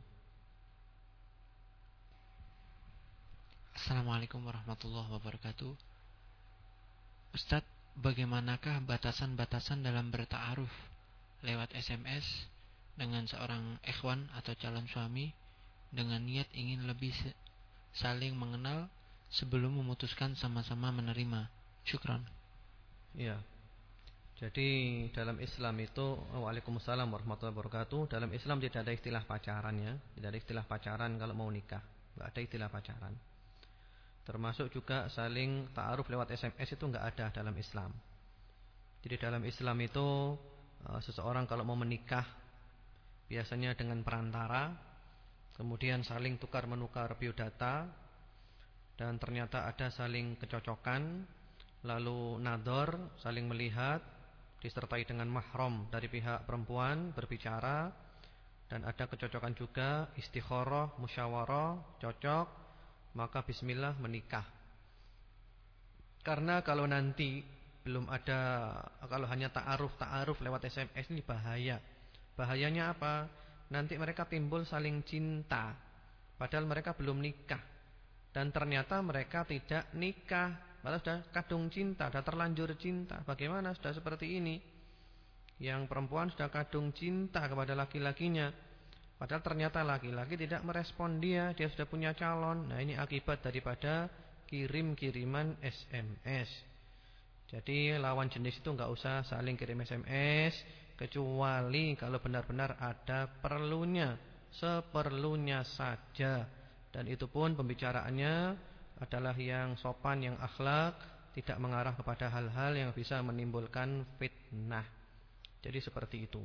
Assalamualaikum warahmatullahi wabarakatuh. Ustadz, bagaimanakah batasan-batasan dalam berta'aruf lewat SMS dengan seorang ikhwan atau calon suami dengan niat ingin lebih saling mengenal sebelum memutuskan sama-sama menerima? Syukran.
Ya. Jadi dalam Islam itu, waalaikumsalam warahmatullahi wabarakatuh, dalam Islam tidak ada istilah pacaran ya. Tidak ada istilah pacaran kalau mau nikah. Tidak ada istilah pacaran. Termasuk juga saling ta'aruf lewat SMS itu enggak ada dalam Islam. Jadi dalam Islam itu seseorang kalau mau menikah biasanya dengan perantara, kemudian saling tukar-menukar biodata, dan ternyata ada saling kecocokan, lalu nador, saling melihat, disertai dengan mahram dari pihak perempuan berbicara, dan ada kecocokan juga, istikharah, musyawarah, cocok, maka bismillah menikah. Karena kalau nanti belum ada, kalau hanya ta'aruf lewat SMS ini bahaya. Bahayanya apa? Nanti mereka timbul saling cinta, padahal mereka belum nikah. Dan ternyata mereka tidak nikah, malah sudah kadung cinta, sudah terlanjur cinta. Bagaimana sudah seperti ini? Yang perempuan sudah kadung cinta kepada laki-lakinya, padahal ternyata laki-laki tidak merespon dia sudah punya calon. Nah, ini akibat daripada kirim-kiriman SMS. Jadi lawan jenis itu enggak usah saling kirim SMS, kecuali kalau benar-benar ada perlunya, seperlunya saja. Dan itu pun pembicaraannya adalah yang sopan, yang akhlak, tidak mengarah kepada hal-hal yang bisa menimbulkan fitnah. Jadi seperti itu.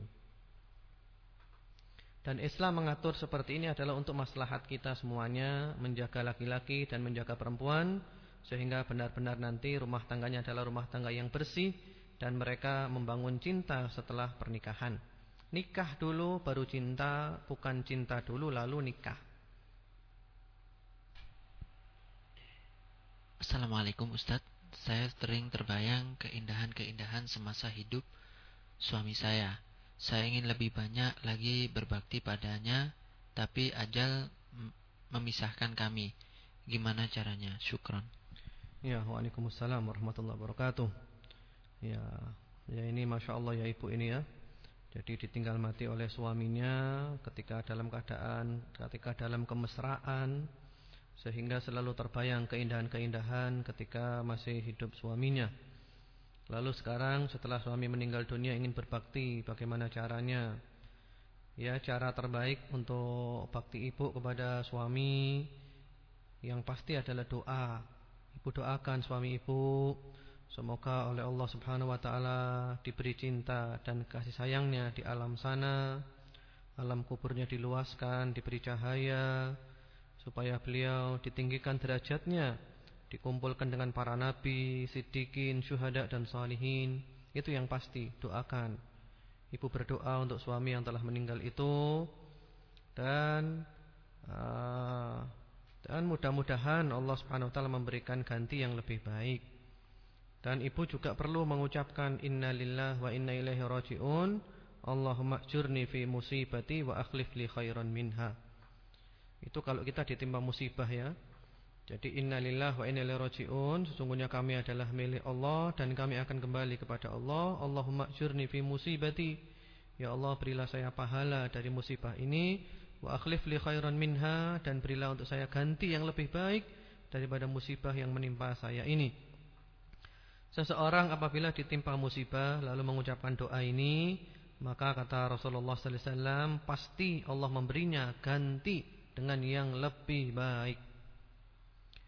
Dan Islam mengatur seperti ini adalah untuk maslahat kita semuanya, menjaga laki-laki dan menjaga perempuan, sehingga benar-benar nanti rumah tangganya adalah rumah tangga yang bersih, dan mereka membangun cinta setelah pernikahan. Nikah dulu baru cinta, bukan cinta dulu lalu nikah.
Assalamualaikum Ustadz, saya sering terbayang keindahan-keindahan semasa hidup suami saya. Saya ingin lebih banyak lagi berbakti padanya, tapi ajal memisahkan kami. Gimana caranya? Syukron.
Ya, waalaikumsalam warahmatullahi wabarakatuh. Ya ini Masya Allah ya ibu ini ya. Jadi ditinggal mati oleh suaminya ketika dalam kemesraan, sehingga selalu terbayang keindahan-keindahan ketika masih hidup suaminya. Lalu sekarang setelah suami meninggal dunia ingin berbakti, bagaimana caranya? Ya, cara terbaik untuk bakti ibu kepada suami yang pasti adalah doa. Ibu doakan suami ibu, semoga oleh Allah Subhanahu wa taala diberi cinta dan kasih sayangnya di alam sana, alam kuburnya diluaskan, diberi cahaya, supaya beliau ditinggikan derajatnya, dikumpulkan dengan para nabi, siddiqin, syuhada dan salihin. Itu yang pasti, doakan. Ibu berdoa untuk suami yang telah meninggal itu, dan mudah-mudahan Allah Subhanahu wa taala memberikan ganti yang lebih baik. Dan ibu juga perlu mengucapkan innalillahi wa inna ilaihi raji'un, Allahumma ajurni fi musibati wa akhlif li khairan minha. Itu kalau kita ditimpa musibah ya. Jadi innalillahi wa inna ilaihi raji'un, sesungguhnya kami adalah milik Allah dan kami akan kembali kepada Allah. Allahumma ajurni fi musibati, ya Allah berilah saya pahala dari musibah ini, wa akhlif li khairan minha, dan berilah untuk saya ganti yang lebih baik daripada musibah yang menimpa saya ini. Seseorang apabila ditimpa musibah lalu mengucapkan doa ini, maka kata Rasulullah sallallahu alaihi wasallam, pasti Allah memberinya ganti dengan yang lebih baik.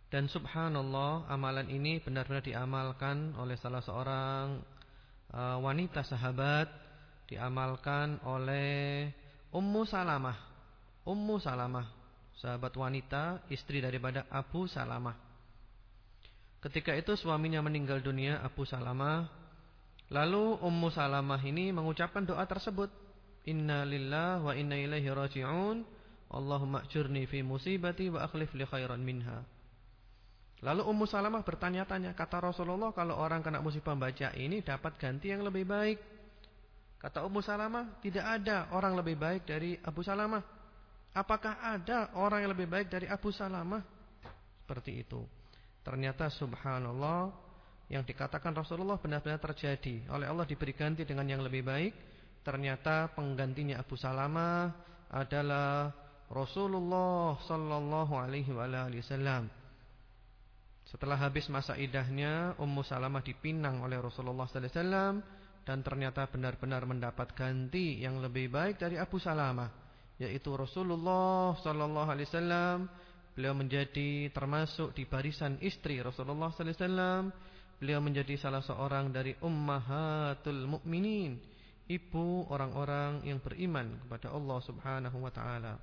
Dan subhanallah, amalan ini benar-benar diamalkan oleh salah seorang wanita sahabat, diamalkan oleh Ummu Salamah. Ummu Salamah, sahabat wanita, istri daripada Abu Salamah. Ketika itu suaminya meninggal dunia, Abu Salamah. Lalu Ummu Salamah ini mengucapkan doa tersebut, Inna lillahi wa inna ilaihi raji'un, Allahumma ajurni fi musibati wa akhlif li khairan minha. Lalu Ummu Salamah bertanya-tanya, kata Rasulullah, kalau orang kena musibah baca ini dapat ganti yang lebih baik. Kata Ummu Salamah, tidak ada orang lebih baik dari Abu Salamah. Apakah ada orang yang lebih baik dari Abu Salamah? Seperti itu. Ternyata subhanallah, yang dikatakan Rasulullah benar-benar terjadi. Oleh Allah diberi ganti dengan yang lebih baik. Ternyata penggantinya Abu Salamah adalah Rasulullah sallallahu alaihi wasallam. Setelah habis masa iddahnya, Ummu Salamah dipinang oleh Rasulullah sallallahu alaihi wasallam dan ternyata benar-benar mendapat ganti yang lebih baik dari Abu Salamah, yaitu Rasulullah sallallahu alaihi wasallam. Beliau menjadi termasuk di barisan istri Rasulullah sallallahu alaihi wasallam. Beliau menjadi salah seorang dari ummahatul mukminin, ibu orang-orang yang beriman kepada Allah Subhanahu wa taala.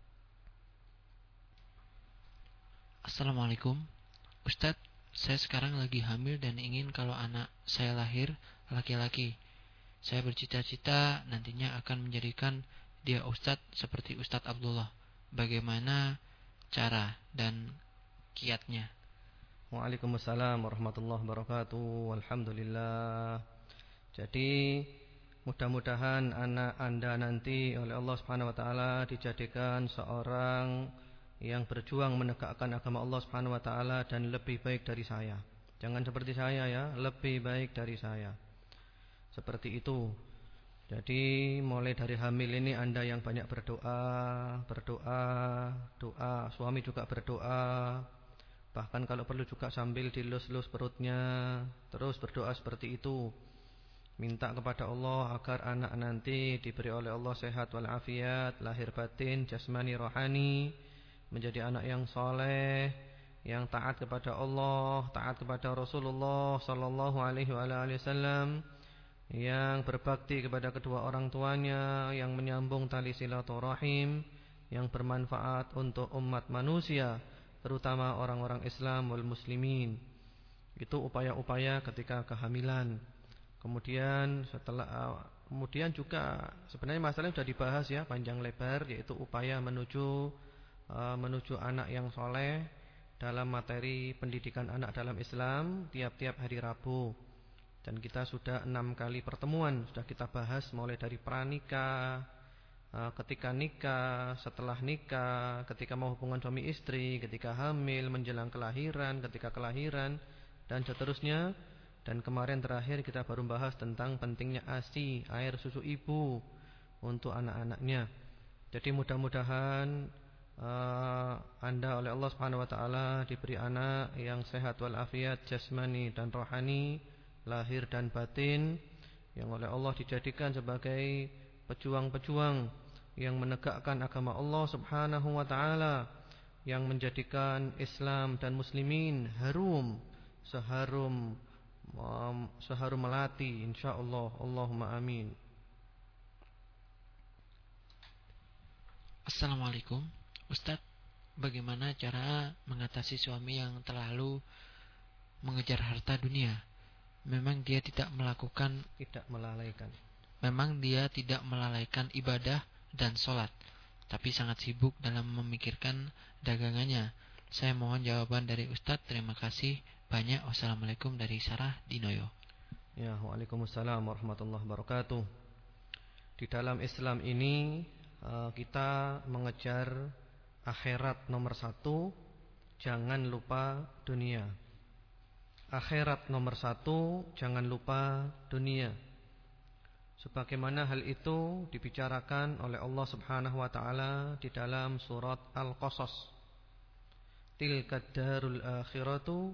Assalamualaikum. Ustadz, saya sekarang lagi hamil dan ingin kalau anak saya lahir laki-laki. Saya bercita-cita nantinya akan menjadikan dia Ustadz seperti Ustadz Abdullah. Bagaimana cara dan kiatnya?
Waalaikumsalam warahmatullahi wabarakatuh. Alhamdulillah. Jadi mudah-mudahan anak Anda nanti oleh Allah Subhanahu wa taala dijadikan seorang yang berjuang menegakkan agama Allah Subhanahu wa taala dan lebih baik dari saya. Jangan seperti saya ya, lebih baik dari saya. Seperti itu. Jadi mulai dari hamil ini Anda yang banyak berdoa, doa, suami juga berdoa. Bahkan kalau perlu juga sambil dilus-lus perutnya, terus berdoa seperti itu. Minta kepada Allah agar anak nanti diberi oleh Allah sehat walafiat, lahir batin, jasmani, rohani, menjadi anak yang soleh, yang taat kepada Allah, taat kepada Rasulullah sallallahu alaihi wasallam, yang berbakti kepada kedua orang tuanya, yang menyambung tali silaturahim, yang bermanfaat untuk umat manusia, terutama orang-orang Islam wal muslimin. Itu upaya-upaya ketika kehamilan. Kemudian juga sebenarnya masalahnya sudah dibahas ya panjang lebar, yaitu upaya menuju anak yang soleh dalam materi pendidikan anak dalam Islam tiap-tiap hari Rabu. Dan kita sudah 6 kali pertemuan sudah kita bahas, mulai dari pranikah, ketika nikah, setelah nikah, ketika mau hubungan suami istri, ketika hamil, menjelang kelahiran, ketika kelahiran, dan seterusnya. Dan kemarin terakhir kita baru bahas tentang pentingnya ASI, air susu ibu, untuk anak-anaknya. Jadi mudah-mudahan Anda oleh Allah Subhanahu wa taala diberi anak yang sehat walafiat jasmani dan rohani, lahir dan batin, yang oleh Allah dijadikan sebagai pejuang-pejuang yang menegakkan agama Allah Subhanahu wa taala, yang menjadikan Islam dan muslimin harum seharum melati insyaallah. Allahumma amin.
Assalamualaikum. Ustadz, bagaimana cara mengatasi suami yang terlalu mengejar harta dunia? Memang dia tidak melalaikan ibadah dan sholat, tapi sangat sibuk dalam memikirkan dagangannya. Saya mohon jawaban dari Ustadz. Terima kasih banyak. Wassalamualaikum dari Sarah Dinoyo.
Ya, waalaikumsalam warahmatullahi wabarakatuh. Di dalam Islam ini kita mengejar akhirat nomor 1, jangan lupa dunia. Akhirat nomor 1, jangan lupa dunia. Sebagaimana hal itu dibicarakan oleh Allah Subhanahu wa taala di dalam surat Al-Qasas. Tilkad darul akhiratu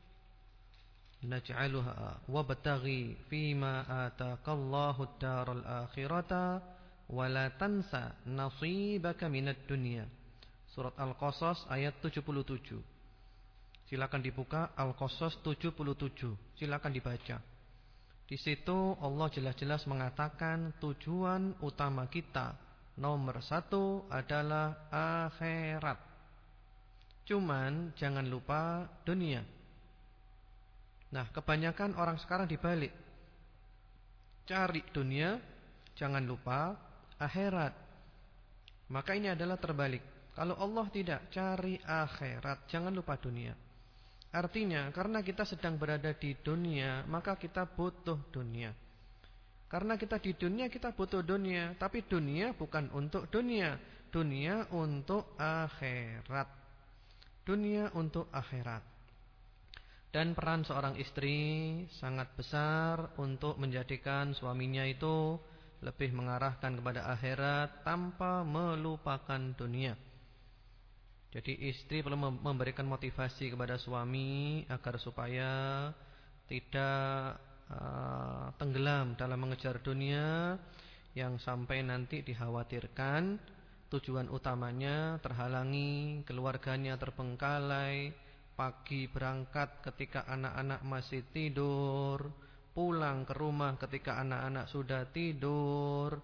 naj'aluha wabtaghi fima ataqallahu ad-daral akhirata wa la tansa nasibaka minad dunya. Surat Al-Qasas ayat 77. Silakan dibuka Al-Qasas 77. Silakan dibaca. Di situ Allah jelas-jelas mengatakan tujuan utama kita nomor 1 adalah akhirat. Cuman jangan lupa dunia. Nah, kebanyakan orang sekarang dibalik. Cari dunia, jangan lupa akhirat. Maka ini adalah terbalik. Kalau Allah tidak, cari akhirat, jangan lupa dunia. Artinya, karena kita sedang berada di dunia, maka kita butuh dunia. Karena kita di dunia, kita butuh dunia. Tapi dunia bukan untuk dunia. Dunia untuk akhirat. Dunia untuk akhirat. Dan peran seorang istri sangat besar untuk menjadikan suaminya itu lebih mengarahkan kepada akhirat tanpa melupakan dunia. Jadi istri perlu memberikan motivasi kepada suami agar supaya tidak tenggelam dalam mengejar dunia yang sampai nanti dikhawatirkan tujuan utamanya terhalangi, keluarganya terbengkalai, pagi berangkat ketika anak-anak masih tidur, pulang ke rumah ketika anak-anak sudah tidur.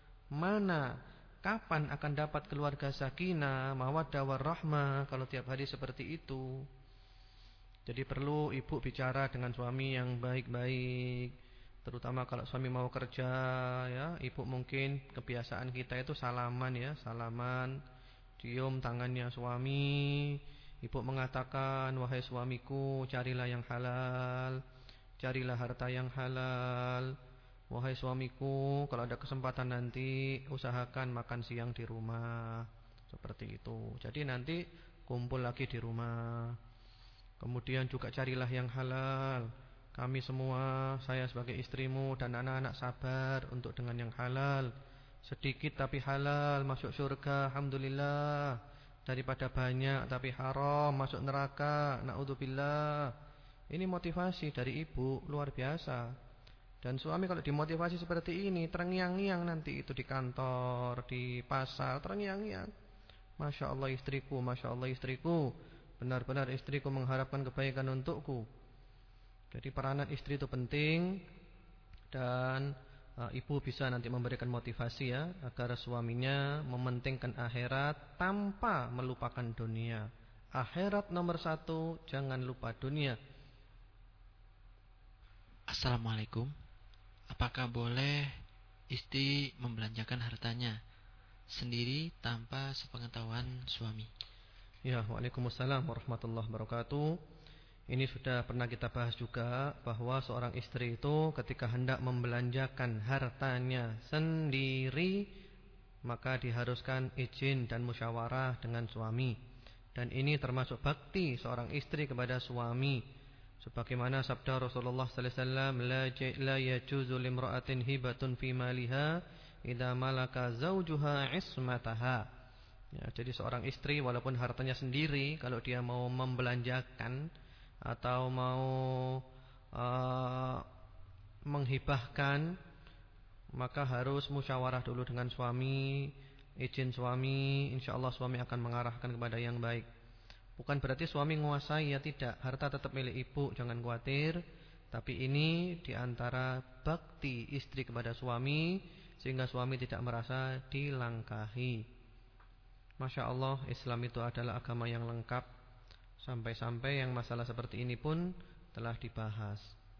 Kapan akan dapat keluarga sakinah, mawaddah warahmah kalau tiap hari seperti itu? Jadi perlu ibu bicara dengan suami yang baik-baik. Terutama kalau suami mau kerja ya, ibu mungkin kebiasaan kita itu salaman ya, salaman, cium tangannya suami. Ibu mengatakan, wahai suamiku, carilah yang halal, carilah harta yang halal. Wahai suamiku, kalau ada kesempatan nanti usahakan makan siang di rumah. Seperti itu. Jadi nanti kumpul lagi di rumah. Kemudian juga carilah yang halal. Kami semua, saya sebagai istrimu dan anak-anak sabar untuk dengan yang halal. Sedikit tapi halal, masuk surga, alhamdulillah. Daripada banyak tapi haram, masuk neraka, na'udzubillah. Ini motivasi dari ibu, luar biasa. Dan suami kalau dimotivasi seperti ini, terngiang-ngiang nanti itu di kantor, di pasar, terngiang-ngiang. Masya Allah istriku, Masya Allah istriku, benar-benar istriku mengharapkan kebaikan untukku. Jadi peranan istri itu penting. Dan ibu bisa nanti memberikan motivasi ya, agar suaminya mementingkan akhirat tanpa melupakan dunia. Akhirat nomor 1, jangan lupa dunia.
Assalamualaikum. Apakah boleh istri membelanjakan hartanya sendiri tanpa sepengetahuan suami?
Ya, waalaikumsalam warahmatullahi wabarakatuh. Ini sudah pernah kita bahas juga, bahwa seorang istri itu ketika hendak membelanjakan hartanya sendiri, maka diharuskan izin dan musyawarah dengan suami. Dan ini termasuk bakti seorang istri kepada suami. Sebagaimana sabda Rasulullah sallallahu alaihi wasallam, la yajuzu limra'atin hibatun fi maliha idza malaka zawjuha ismataha. Ya, jadi seorang istri walaupun hartanya sendiri, kalau dia mau membelanjakan atau mau menghibahkan, maka harus musyawarah dulu dengan suami, izin suami. Insyaallah suami akan mengarahkan kepada yang baik. Bukan berarti suami menguasai, ya tidak. Harta tetap milik ibu, jangan khawatir. Tapi ini diantara bakti istri kepada suami, sehingga suami tidak merasa dilangkahi. Masya Allah, Islam itu adalah agama yang lengkap. Sampai-sampai yang masalah seperti ini pun telah dibahas.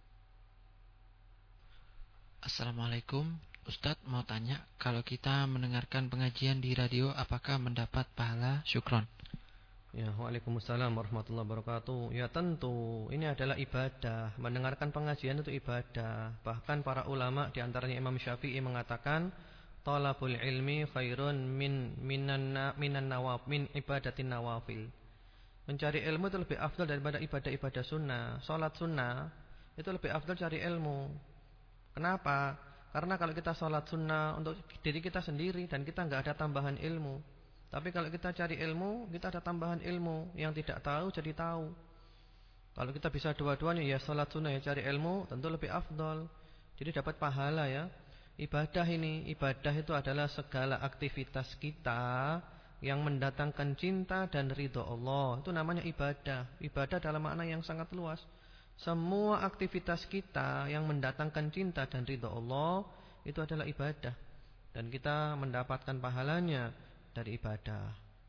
Assalamualaikum. Ustadz mau tanya, kalau kita mendengarkan pengajian di radio, apakah mendapat pahala syukron?
Ya, waalaikumsalam warahmatullahi wabarakatuh. Ya tentu, ini adalah ibadah. Mendengarkan pengajian itu ibadah. Bahkan para ulama diantaranya Imam Syafi'i mengatakan, talabul ilmi khairun min ibadatin nawafil. Mencari ilmu itu lebih afdal daripada ibadah-ibadah sunnah. Salat sunnah itu lebih afdal cari ilmu. Kenapa? Karena kalau kita salat sunnah untuk diri kita sendiri dan kita enggak ada tambahan ilmu. Tapi kalau kita cari ilmu, kita ada tambahan ilmu. Yang tidak tahu jadi tahu. Kalau kita bisa dua-duanya, ya salat sunnah ya cari ilmu, tentu lebih afdal. Jadi dapat pahala ya. Ibadah ini, ibadah itu adalah segala aktivitas kita yang mendatangkan cinta dan ridho Allah. Itu namanya ibadah. Ibadah dalam makna yang sangat luas. Semua aktivitas kita yang mendatangkan cinta dan ridho Allah itu adalah ibadah. Dan kita mendapatkan pahalanya dari ibadah.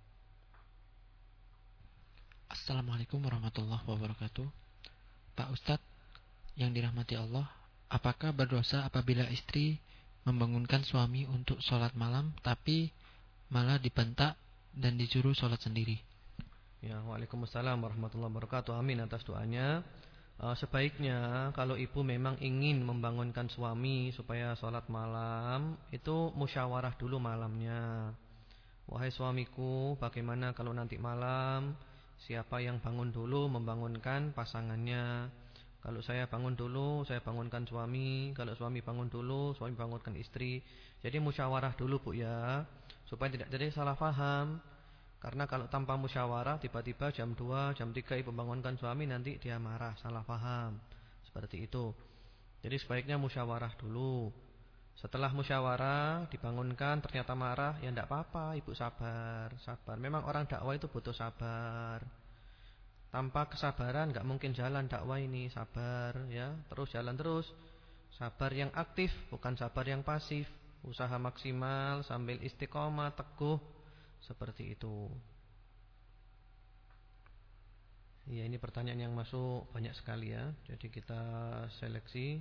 Assalamualaikum warahmatullahi wabarakatuh. Pak Ustadz yang dirahmati Allah, apakah berdosa apabila istri membangunkan suami untuk sholat malam tapi malah dibentak dan disuruh sholat sendiri?
Ya, waalaikumsalam warahmatullahi wabarakatuh. Amin atas doanya. Sebaiknya kalau ibu memang ingin membangunkan suami supaya sholat malam, itu musyawarah dulu malamnya. Wahai suamiku, bagaimana kalau nanti malam siapa yang bangun dulu membangunkan pasangannya? Kalau saya bangun dulu, saya bangunkan suami. Kalau suami bangun dulu, suami bangunkan istri. Jadi musyawarah dulu Bu ya, supaya tidak jadi salah paham. Karena kalau tanpa musyawarah, tiba-tiba jam 2, jam 3 ibu bangunkan suami, nanti dia marah, salah paham. Seperti itu. Jadi sebaiknya musyawarah dulu. Setelah musyawarah, dibangunkan, ternyata marah, ya tidak apa-apa, ibu sabar. Sabar. Memang orang dakwah itu butuh sabar. Tanpa kesabaran nggak mungkin jalan dakwah ini. Sabar ya, terus jalan terus. Sabar yang aktif, bukan sabar yang pasif. Usaha maksimal sambil istiqomah, teguh. Seperti itu. Ya, ini pertanyaan yang masuk banyak sekali ya. Jadi kita seleksi.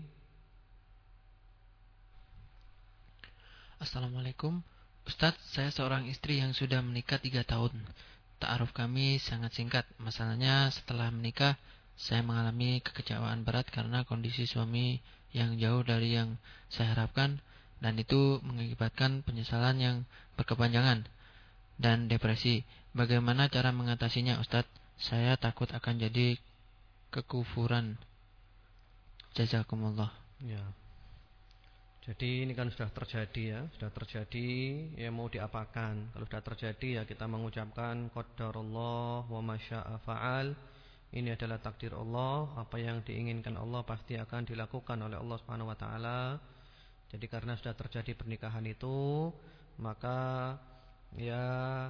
Assalamualaikum Ustadz, saya seorang istri yang sudah menikah 3 tahun. Ta'aruf kami sangat singkat. Masalahnya setelah menikah saya mengalami kekecewaan berat karena kondisi suami yang jauh dari yang saya harapkan, dan itu mengakibatkan penyesalan yang berkepanjangan dan depresi. Bagaimana cara mengatasinya Ustadz? Saya takut akan jadi kekufuran. Jazakumullah.
Ya. Jadi ini kan sudah terjadi ya, sudah terjadi, ya mau diapakan? Kalau sudah terjadi ya kita mengucapkan qadarullah wa masya'a fa'al. Ini adalah takdir Allah, apa yang diinginkan Allah pasti akan dilakukan oleh Allah Subhanahu wa taala. Jadi karena sudah terjadi pernikahan itu, maka ya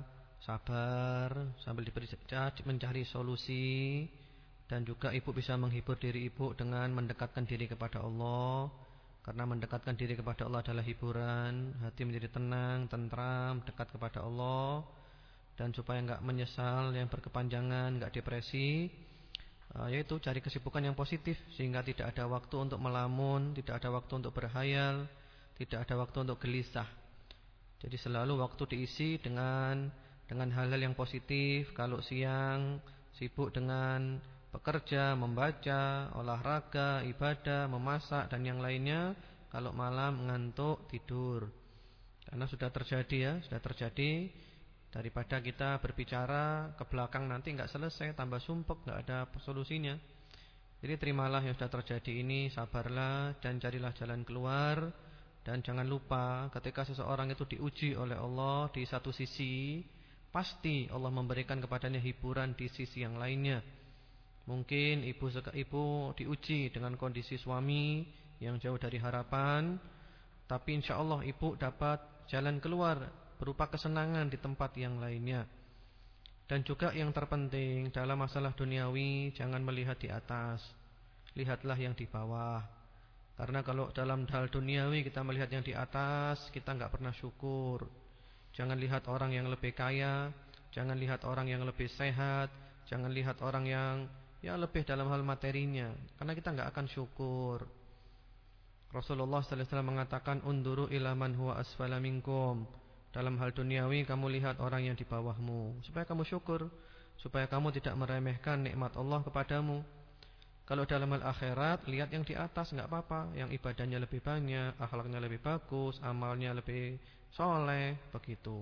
sabar sambil mencari solusi, dan juga ibu bisa menghibur diri ibu dengan mendekatkan diri kepada Allah. Karena mendekatkan diri kepada Allah adalah hiburan, hati menjadi tenang, tentram, dekat kepada Allah. Dan supaya enggak menyesal yang berkepanjangan, enggak depresi, yaitu cari kesibukan yang positif, sehingga tidak ada waktu untuk melamun, tidak ada waktu untuk berhayal, tidak ada waktu untuk gelisah. Jadi selalu waktu diisi dengan hal-hal yang positif. Kalau siang sibuk dengan bekerja, membaca, olahraga, ibadah, memasak dan yang lainnya. Kalau malam ngantuk, tidur. Karena sudah terjadi ya, sudah terjadi. Daripada kita berbicara ke belakang nanti enggak selesai, tambah sumpek, enggak ada solusinya. Jadi terimalah yang sudah terjadi ini, sabarlah dan carilah jalan keluar. Dan jangan lupa ketika seseorang itu diuji oleh Allah di satu sisi, pasti Allah memberikan kepadanya hiburan di sisi yang lainnya. Mungkin ibu diuji dengan kondisi suami yang jauh dari harapan, tapi insya Allah ibu dapat jalan keluar berupa kesenangan di tempat yang lainnya. Dan juga yang terpenting dalam masalah duniawi, jangan melihat di atas, lihatlah yang di bawah. Karena kalau dalam hal duniawi kita melihat yang di atas, kita enggak pernah syukur. Jangan lihat orang yang lebih kaya, jangan lihat orang yang lebih sehat, jangan lihat orang yang lebih dalam hal materinya, karena kita enggak akan syukur. Rasulullah sallallahu alaihi wasallam mengatakan, "Unduru ila man huwa asfala minkum." Dalam hal duniawi kamu lihat orang yang di bawahmu, supaya kamu syukur, supaya kamu tidak meremehkan nikmat Allah kepadamu. Kalau dalam hal akhirat, lihat yang di atas, enggak apa-apa, yang ibadahnya lebih banyak, akhlaknya lebih bagus, amalnya lebih soleh, begitu.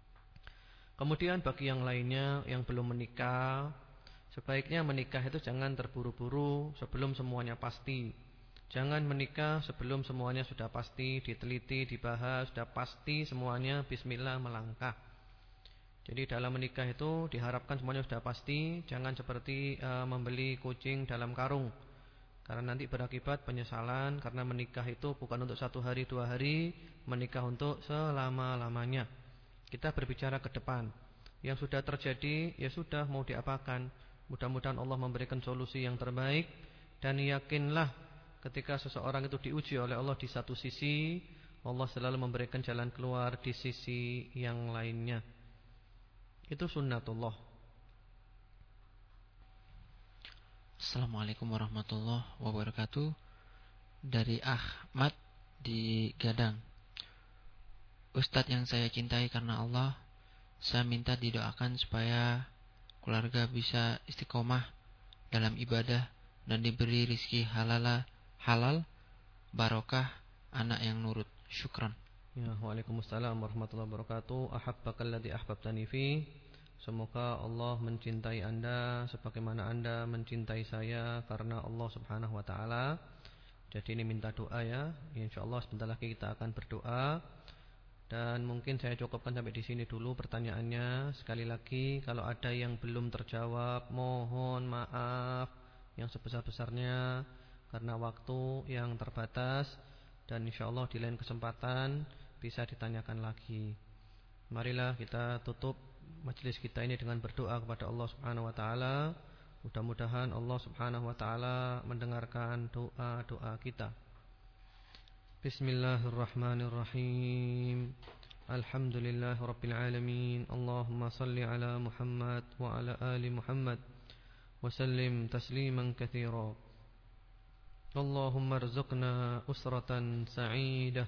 Kemudian bagi yang lainnya yang belum menikah, sebaiknya menikah itu jangan terburu-buru sebelum semuanya pasti. Jangan menikah sebelum semuanya sudah pasti, diteliti, dibahas, sudah pasti semuanya, bismillah melangkah. Jadi dalam menikah itu diharapkan semuanya sudah pasti. Jangan seperti membeli kucing dalam karung, karena nanti berakibat penyesalan. Karena menikah itu bukan untuk 1 hari 2 hari, menikah untuk selama-lamanya. Kita berbicara ke depan. Yang sudah terjadi, ya sudah, mau diapakan. Mudah-mudahan Allah memberikan solusi yang terbaik. Dan yakinlah ketika seseorang itu diuji oleh Allah di satu sisi, Allah selalu memberikan jalan keluar di sisi yang lainnya. Itu sunnatullah.
Assalamualaikum warahmatullahi wabarakatuh. Dari Ahmad di Gadang. Ustadz yang saya cintai karena Allah, saya minta didoakan supaya keluarga bisa istiqomah dalam ibadah dan diberi rizki halal, barokah, anak yang nurut. Syukran.
Ya, waalaikumsalam warahmatullahi wabarakatuh. Ahabbakalladzi ahbabtani fi. Semoga Allah mencintai Anda sebagaimana Anda mencintai saya karena Allah Subhanahu wa taala. Jadi ini minta doa ya. Insyaallah sebentar lagi kita akan berdoa. Dan mungkin saya cukupkan sampai di sini dulu pertanyaannya. Sekali lagi, kalau ada yang belum terjawab, mohon maaf yang sebesar-besarnya karena waktu yang terbatas. Dan insyaallah di lain kesempatan bisa ditanyakan lagi. Marilah kita tutup majelis kita ini dengan berdoa kepada Allah Subhanahu wa taala. Mudah-mudahan Allah Subhanahu wa taala mendengarkan doa-doa kita. Bismillahirrahmanirrahim. Alhamdulillahirabbil alamin. Allahumma shalli ala Muhammad wa ala ali Muhammad wa sallim tasliman katsira. Allahumma arzuqna usratan sa'idah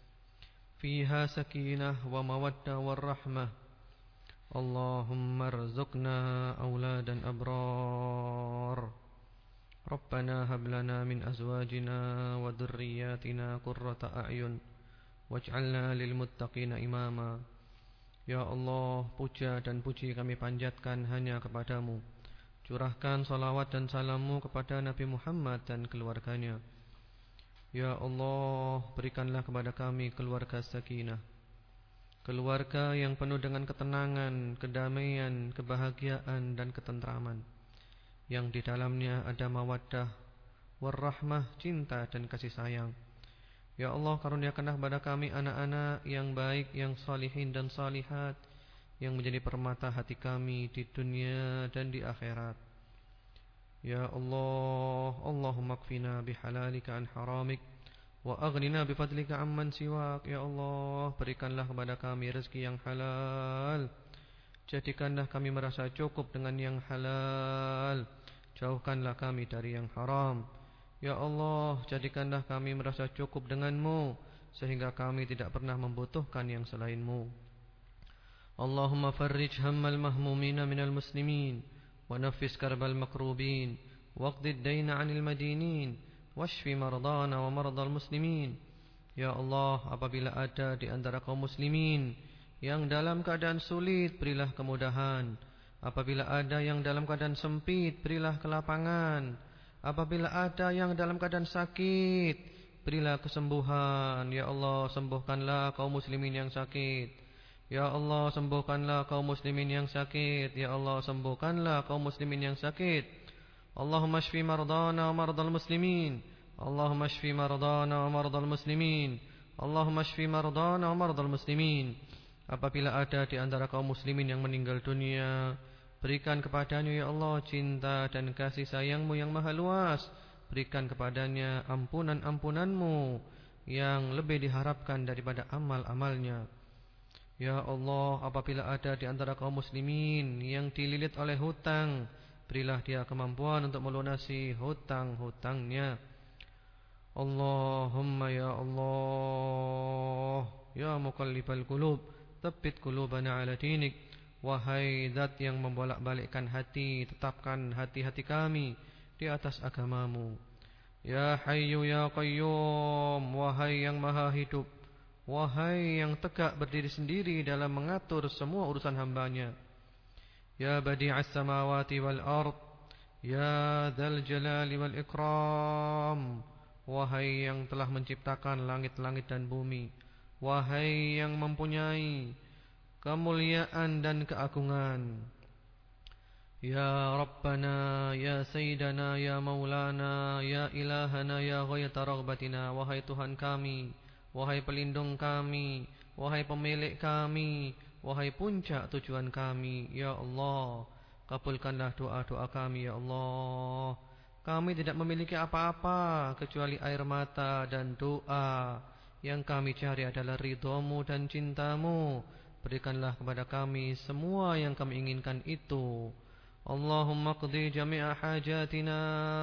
fiha sakinah wa mawaddah warahmah. Allahumma arzuqna auladan abrar. Rabbana hab lana min azwajina wa dhurriyyatina qurrata a'yun waj'alna lil muttaqina imama. Ya Allah, puja dan puji kami panjatkan hanya kepadamu. Curahkan salawat dan salammu kepada Nabi Muhammad dan keluarganya. Ya Allah, berikanlah kepada kami keluarga sakinah, keluarga yang penuh dengan ketenangan, kedamaian, kebahagiaan dan ketentraman, yang di dalamnya ada mawaddah, warahmah, cinta dan kasih sayang. Ya Allah, karuniakanlah kepada kami anak-anak yang baik, yang salihin dan salihat, yang menjadi permata hati kami di dunia dan di akhirat. Ya Allah, Allahumma kfina bihalalika an haramik wa aghnina bifadlika amman siwak. Ya Allah, berikanlah kepada kami rezeki yang halal, jadikanlah kami merasa cukup dengan yang halal, jauhkanlah kami dari yang haram. Ya Allah, jadikanlah kami merasa cukup denganmu, sehingga kami tidak pernah membutuhkan yang selainmu. Allahumma farrij hammal mahmumina minal muslimin, wa nafis karbal makrubin, waqdid dayna anil madinin, washfi mardana wa mardal muslimin. Ya Allah, apabila ada di antara kaum muslimin yang dalam keadaan sulit, berilah kemudahan. Apabila ada yang dalam keadaan sempit, berilah kelapangan. Apabila ada yang dalam keadaan sakit, berilah kesembuhan. Ya Allah, sembuhkanlah kaum muslimin yang sakit. Ya Allah, sembuhkanlah kaum muslimin yang sakit. Ya Allah, sembuhkanlah kaum muslimin yang sakit. Allahumma shfi mardana wa mardal muslimin. Allahumma shfi mardana wa mardal muslimin. Allahumma shfi mardana wa mardal muslimin. Apabila ada di antara kaum muslimin yang meninggal dunia, berikan kepadanya ya Allah cinta dan kasih sayang-Mu yang maha luas. Berikan kepadanya ampunan-ampunan-Mu yang lebih diharapkan daripada amal-amalnya. Ya Allah, apabila ada di antara kaum muslimin yang dililit oleh hutang, berilah dia kemampuan untuk melunasi hutang-hutangnya. Allahumma ya Allah, ya muqallibal qulub, tsabbit qulubana ala dinik. Wahai zat yang membolak-balikkan hati, tetapkan hati-hati kami di atas agamamu. Ya Hayyu ya Qayyum, wahai yang maha hidup, wahai yang tegak berdiri sendiri dalam mengatur semua urusan hambanya. Ya Badi'as samawati wal ard, ya Dzal jalali wal ikram, wahai yang telah menciptakan langit-langit dan bumi, wahai yang mempunyai kemuliaan dan keagungan. Ya Rabbana, ya Sayyidana, ya Maulana, ya Ilahana, ya ghayata raghbatina, wahai Tuhan kami, wahai pelindung kami, wahai pemilik kami, wahai puncak tujuan kami. Ya Allah, kabulkanlah doa-doa kami ya Allah. Kami tidak memiliki apa-apa kecuali air mata dan doa. Yang kami cari adalah ridhamu dan cintamu. Berikanlah kepada kami semua yang kami inginkan itu. Allahumma qdi jami'a hajatina.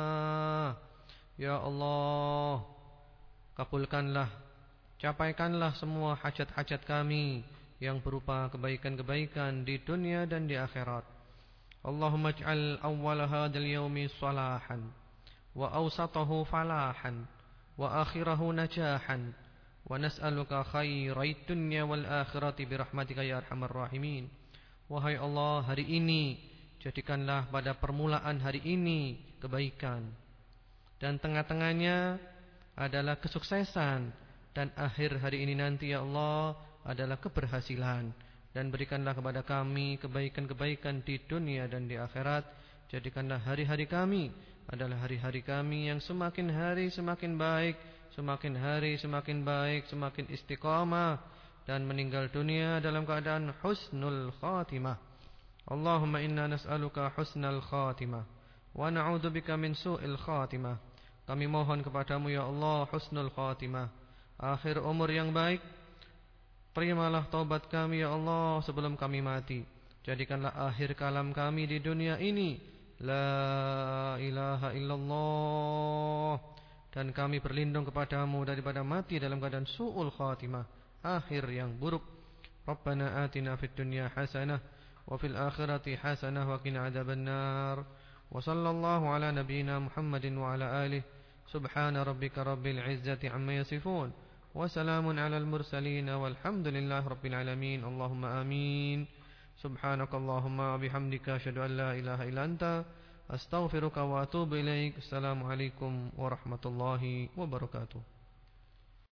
Ya Allah, kabulkanlah, capaikanlah semua hajat-hajat kami yang berupa kebaikan-kebaikan di dunia dan di akhirat. Allahumma ij'al awwala hadzal yaumi salahan wa awsatahu falahan wa akhirahu najahan wa nas'aluka khairait dunya wal akhirati birahmatika ya arhamar rahimin. Wahai Allah, hari ini jadikanlah pada permulaan hari ini kebaikan, dan tengah-tengahnya adalah kesuksesan, dan akhir hari ini nanti ya Allah adalah keberhasilan. Dan berikanlah kepada kami kebaikan-kebaikan di dunia dan di akhirat. Jadikanlah hari-hari kami adalah hari-hari kami yang semakin hari semakin baik, semakin hari semakin baik, semakin istiqamah, dan meninggal dunia dalam keadaan husnul khatimah. Allahumma inna nas'aluka husnal khatimah wa na'udzubika min su'il khatimah. Kami mohon kepadamu ya Allah husnul khatimah, akhir umur yang baik. Terimalah taubat kami ya Allah sebelum kami mati. Jadikanlah akhir kalam kami di dunia ini la ilaha illallah. Dan kami berlindung kepadamu daripada mati dalam keadaan su'ul khatimah, akhir yang buruk. Rabbana atina fid dunya hasanah wa fil akhirati hasanah wa qina adzabannar. Wa sallallahu ala nabiyyina Muhammadin wa ala alihi. Subhana rabbika rabbil izzati amma yasifun. وسلام على المرسلين والحمد لله رب العالمين. اللهم آمين. سبحانك اللهم وبحمدك أشهد أن لا إله إلا أنت أستغفرك وأتوب إليك. السلام عليكم ورحمة الله وبركاته.